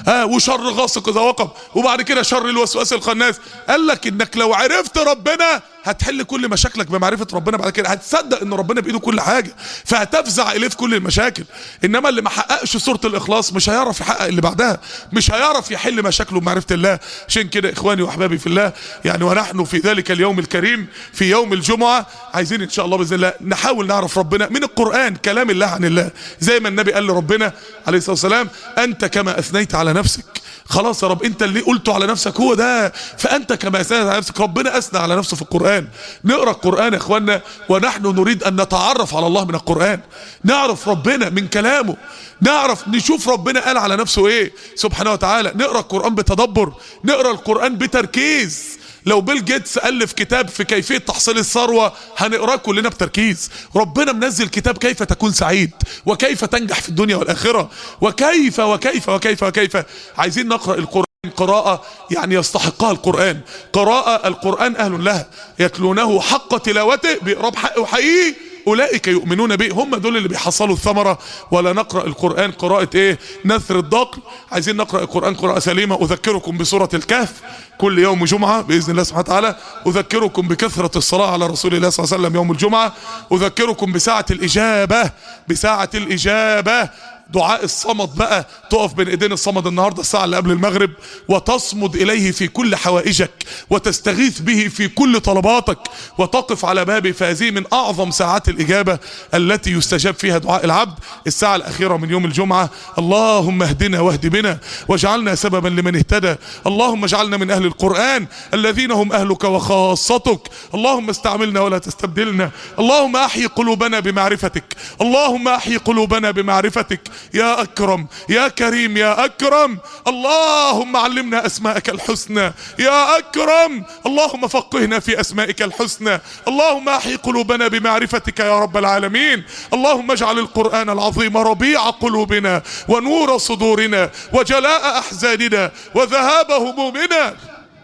Speaker 1: وشر غاسق إذا وقب، وبعد كده شر الوسواس الخناس. قال لك إنك لو عرفت ربنا هتحل كل مشاكلك بمعرفة ربنا. بعد كده هتصدق إن ربنا بإيده كل حاجة، فهتفزع إليه في كل المشاكل. إنما اللي ما حققش سورة الإخلاص مش هيعرف يحقق اللي بعدها، مش هيعرف يحل مشاكله بمعرفة الله. عشان كده إخواني وأحبابي في الله، يعني ونحن في ذلك اليوم الكريم في يوم الجمعة عايزين إن شاء الله بإذن الله نحاول نعرف ربنا من القرآن، كلام الله عن الله. زي ما النبي قال لربنا عليه الصلاة والسلام أنت كما أثنيت على نفسك. خلاص يا رب انت اللي قلته على نفسك هو ده، فانت كما اثنيت على نفسك. ربنا اثنى على نفسه في القرآن. نقرأ القرآن يا اخوانا، ونحن نريد ان نتعرف على الله من القرآن، نعرف ربنا من كلامه، نعرف نشوف ربنا قال على نفسه ايه سبحانه وتعالى. نقرأ القرآن بتدبر، نقرأ القرآن بتركيز. لو بيل جيتس ألف كتاب في كيفية تحصيل الثروة هنقراه كلنا بتركيز. ربنا منزل كتاب كيف تكون سعيد وكيف تنجح في الدنيا والآخرة، وكيف وكيف وكيف وكيف. عايزين نقرأ القرآن قراءة يعني يستحقها القرآن، قراءة القرآن أهل لها، يتلونه حق تلاوته بإقراب بحقه حقيقي، أولئك يؤمنون به، هم دول اللي بيحصلوا الثمرة. ولا نقرأ القرآن قراءة ايه نثر الضقل. عايزين نقرأ القرآن قراءة سليمة. أذكركم بسورة الكهف كل يوم جمعة بإذن الله سبحانه وتعالى. أذكركم بكثرة الصلاة على رسول الله صلى الله عليه وسلم يوم الجمعة. أذكركم بساعة الإجابة، بساعة الإجابة. دعاء الصمد بقى، تقف بين ايدين الصمد النهارده الساعه اللي قبل المغرب وتصمد اليه في كل حوائجك وتستغيث به في كل طلباتك وتقف على بابه، فهذه من اعظم ساعات الاجابه التي يستجاب فيها دعاء العبد، الساعه الاخيره من يوم الجمعه. اللهم اهدنا واهد بنا واجعلنا سببا لمن اهتدى. اللهم اجعلنا من اهل القران الذين هم اهلك وخاصتك. اللهم استعملنا ولا تستبدلنا. اللهم احيي قلوبنا بمعرفتك، اللهم احيي قلوبنا بمعرفتك يا أكرم يا كريم يا أكرم. اللهم علمنا أسماءك الحسنى يا أكرم. اللهم فقهنا في أسمائك الحسنى. اللهم أحيي قلوبنا بمعرفتك يا رب العالمين. اللهم اجعل القرآن العظيم ربيع قلوبنا ونور صدورنا وجلاء أحزاننا وذهاب همومنا.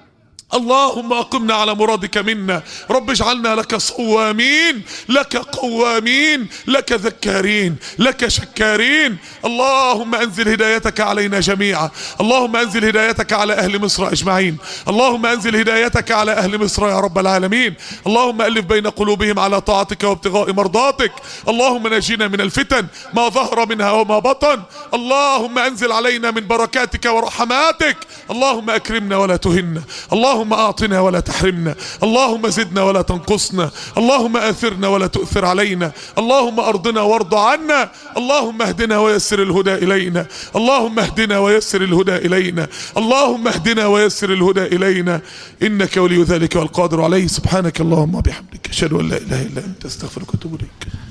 Speaker 1: اللهم أقمنا على مرادك منا. رب اجعلنا لك صوامين، لك قوامين، لك ذكارين، لك شكارين. اللهم أنزل هدايتك علينا جميعا. اللهم أنزل هدايتك على أهل مصر أجمعين. اللهم أنزل هدايتك على أهل مصر يا رب العالمين. اللهم ألف بين قلوبهم على طاعتك وابتغاء مرضاتك. اللهم نجينا من الفتن ما ظهر منها وما بطن. اللهم أنزل علينا من بركاتك ورحماتك. اللهم أكرمنا ولا تهنا. اللهم أعطنا ولا تحرمنا. اللهم زدنا ولا تنقصنا. اللهم آثرنا ولا تؤثر علينا. اللهم أرضنا وارض عنا. اللهم اهدنا ويسر الهدى إلينا. اللهم اهدنا ويسر الهدى إلينا. اللهم اهدنا ويسر الهدى إلينا، إنك ولي ذلك والقادر عليه. سبحانك اللهم وبحمدك أشهد أن لا إله إلا أنت أستغفرك وأتوب إليك.